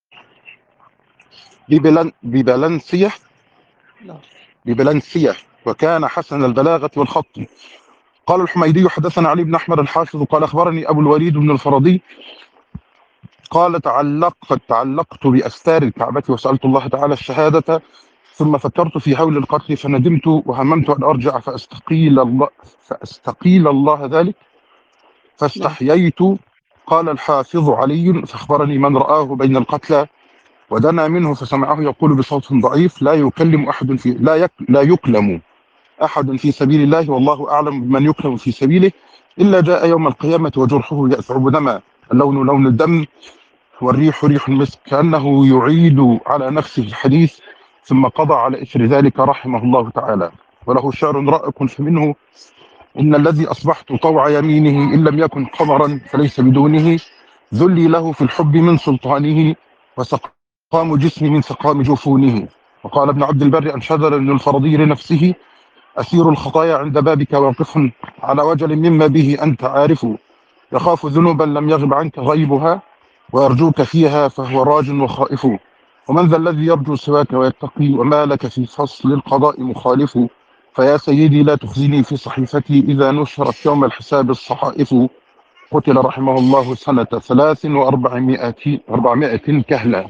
ببلن ببلنسية لا. ببلنسية وكان حسن البلاغة والخط. قال الحميدي: حدثنا علي بن أحمد الحافظ قال أخبرني أبو الوليد بن الفرضي قال: تعلقت تعلقت بأستار الكعبة وسألت الله تعالى الشهادة، ثم فكرت في هول القتل فندمت وهممت أن أرجع فأستقيل الله فأستقيل الله ذلك فاستحييت. قال الحافظ علي: فأخبرني من رآه بين القتلى ودنا منه فسمعه يقول بصوت ضعيف: لا يكلم أحد في لا يك لا يكلم أحد في سبيل الله، والله أعلم بمن يكلم في سبيله، إلا جاء يوم القيامة وجرحه يأثعب دما، اللون لون الدم والريح ريح المسك، كأنه يعيد على نفسه الحديث، ثم قضى على إثر ذلك رحمه الله تعالى. وله شعر رائق فمنه: إن الذي أصبحت طوع يمينه إن لم يكن قمرا فليس بدونه، ذلي له في الحب من سلطانه، وسقام جسمي من سقام جفونه. وقال ابن عبد البر: أنشد ابن الفرضي لنفسه: أسير الخطايا عند بابك واقف على وجل مما به أنت عارف، يخاف ذنوبا لم يغب عنك غيبها، ويرجوك فيها فهو راج وخائف. ومن ذا الذي يرجو سواك ويتقي وما لك في فصل القضاء مخالف فيا سيدي لا تخزني في صحيفتي إذا نشرت يوم الحساب الصحائف قتل رحمه الله سنة ثلاث وأربعمائة أربعمائة كهلا.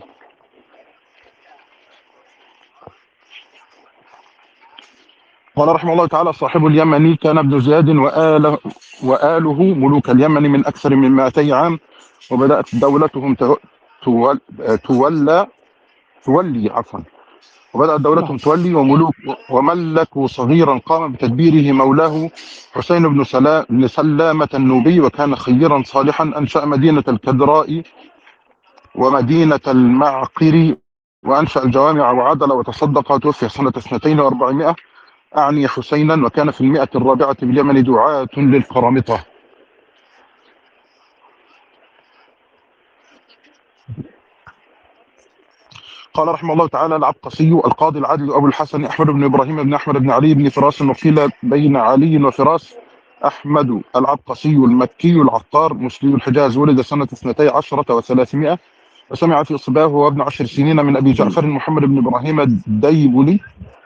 قال رحمه الله تعالى صاحب اليمن كان ابن زياد وآله, وآله ملوك اليمن من أكثر من مائتي عام، وبدأت دولتهم تول تولى تولي عفوا وبدأت دولتهم تولي وملوك وملكوا صغيرا قام بتدبيره مولاه حسين بن سلام بن سلامة النوبي، وكان خيرا صالحا. أنشأ مدينة الكدراء ومدينة المعقر وأنشأ الجوامع وعدل وتصدق، وتوفي سنة اثنتين وأربعمائة أعني حسينا، وكان في المئة الرابعة باليمن دعاة للقرامطة. قال رحمه الله تعالى العبقسي القاضي العادل أبو الحسن أحمد بن إبراهيم بن أحمد بن علي بن فراس، وقيل بين علي وفراس. أحمد العبقسي المكي العطار مسلم الحجاز، ولد سنة اثنتي عشرة وثلاثمائة، وسمع في إصباه وهو ابن عشر سنين من أبي جعفر محمد بن إبراهيم الديبلي،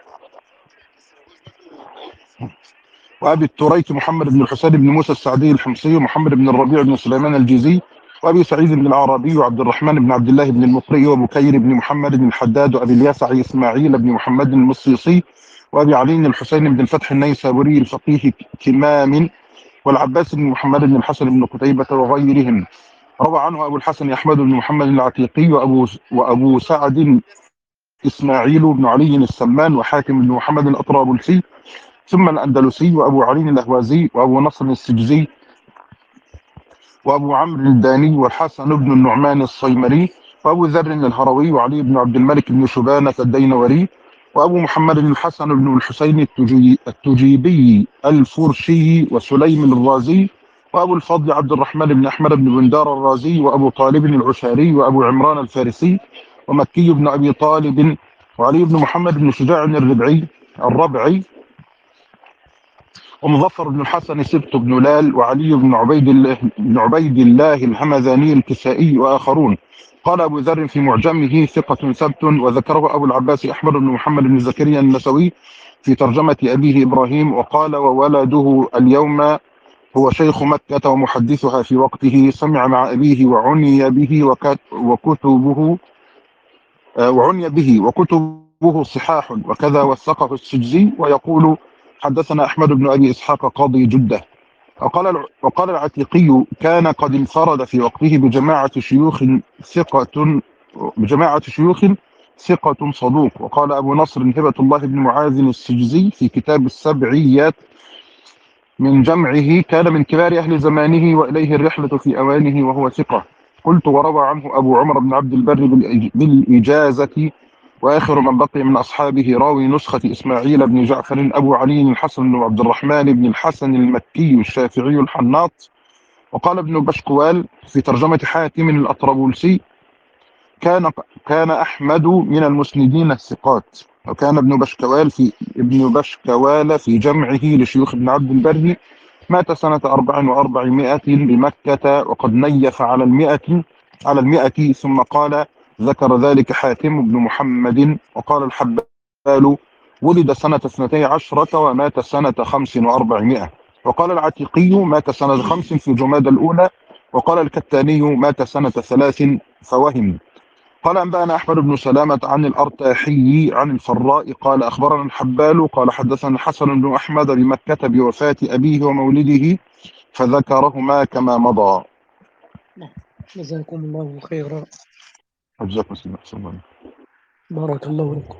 وأبي التريك محمد بن الحسين بن موسى السعدي الحمصي، ومحمد بن الربيع بن سليمان الجيزي، وأبي سعيد بن العربي، وعبد الرحمن بن عبد الله بن المقري، وبكير بن محمد بن الحداد، وأبي الياسع إسماعيل بن محمد المصيصي، وأبي علي الحسين بن الفتح النيسابوري الفقيه كمام، والعباس بن محمد بن الحسن بن قتيبة وغيرهم. روى عنه أبو الحسن أحمد بن محمد العتيقي، وأبو وأبو سعد إسماعيل بن علي السمان، وحاكم بن محمد الأطرابلسي، ثم الأندلسي، وأبو علي الأهوازي، وأبو نصر السجزي، وأبو عمرو الداني، والحسن بن النعمان الصيمري، وأبو ذر الهروي، وعلي بن عبد الملك بن شبانة الدينوري، وأبو محمد الحسن بن الحسين التجي التجيبي الفرشي، وسليم الرازي، وأبو الفضل عبد الرحمن بن أحمد بن بندار الرازي، وأبو طالب العشاري، وأبو عمران الفارسي، ومكي بن أبي طالب، وعلي بن محمد بن شجاع الربعي الربعي، ومظفر بن الحسن سبط بن لال، وعلي بن عبيد الله بن عبيد الله الهمذاني الكسائي، وآخرون. قال أبو ذر في معجمه ثقة ثبت، وذكره أبو العباس أحمد بن محمد بن زكريا النسوي في ترجمة أبيه إبراهيم، وقال وولده اليوم هو شيخ مكة ومحدثها في وقته، سمع مع أبيه وعني به وكتبه وعني به وكتبه صحاح، وكذا وثقه السجزي، ويقول حدثنا أحمد بن أبي إسحاق قاضي جدة. وقال وقال العتيقي كان قد انفرد في وقته بجماعة شيوخ ثقة بجماعة شيوخ ثقة صدوق. وقال أبو نصر هبة الله بن معاذ السجزي في كتاب السبعيات من جمعه كان من كبار أهل زمانه، وإليه الرحلة في أوانه، وهو ثقة. قلت وروى عنه أبو عمر بن عبد البر بالإجازة، وآخر من بقي من أصحابه راوي نسخة إسماعيل بن جعفر أبو علي الحسن بن عبد الرحمن بن الحسن المكي الشافعي الحناط. وقال ابن بشكوال في ترجمة حاتم الأطرابلسي كان كان أحمد من المسندين الثقات. وكان ابن بشكوال في ابن بشكوال في جمعه لشيوخ ابن عبد البر مات سنة أربع وأربعمائة بمكة، وقد نيف على المئة على المئة ثم قال ذكر ذلك حاتم بن محمد. وقال الحبال ولد سنة اثنتي عشرة ومات سنة خمس وأربعمائة. وقال العتيقي مات سنة خمس في جماد الأولى. وقال الكتاني مات سنة ثلاث فوهم. قال أنبأنا أحمد بن سلامة عن الأرتاحي عن الفراء قال أخبرنا الحبال قال حدثنا حسن بن أحمد بمكة بوفاة أبيه ومولده، فذكرهما كما مضى. جزاكم الله خيرا. جزاكم الله. بارك الله لكم.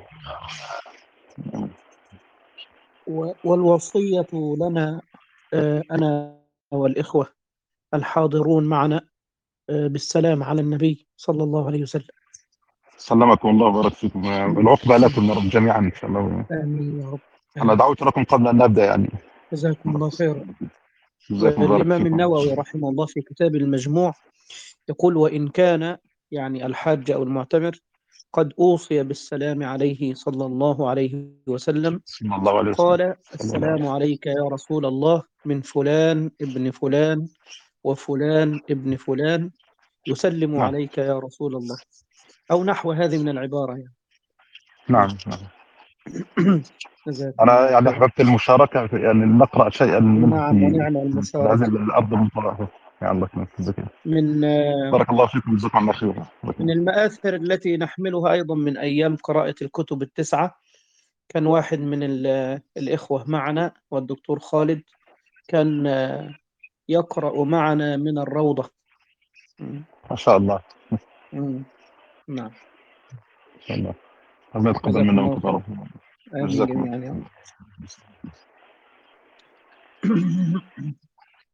والوصية لنا أنا والإخوة الحاضرون معنا بالسلام على النبي صلى الله عليه وسلم. سلمكم الله وبارك فيكم، والعقبة لكم يا رب جميعا إن شاء الله. آمين يا رب. أنا دعوت لكم قبل أن نبدأ يعني. جزاكم الله خيرا. جزاكم الإمام النووي رحمه الله في كتاب المجموع يقول وإن كان يعني الحاج أو المعتمر قد أوصي بالسلام عليه صلى الله عليه وسلم صلى الله عليه وسلم قال السلام عليك يا رسول الله من فلان ابن فلان وفلان ابن فلان يسلم نعم. عليك يا رسول الله. أو نحو هذه من العبارة يعني. نعم نعم. جزاكم أنا الله يعني خير. أحببت المشاركة في- يعني نقرأ شيئا منه نعم، في ونعم في هذه المشاركة. الأرض المباركة. يا الله يكرمك. من آه، بارك الله فيكم، جزاكم الله خيرا. من المآثر التي نحملها أيضا من أيام قراءة الكتب التسعة، كان واحد من ال- الإخوة معنا والدكتور خالد كان آه، يقرأ معنا من الروضة. مم. ما شاء الله. مم. نعم. ما شاء الله. ربنا يتقبل جزاكم منا الله خير. وتقبل. آمين جزاكم جميعا يا الله. رب.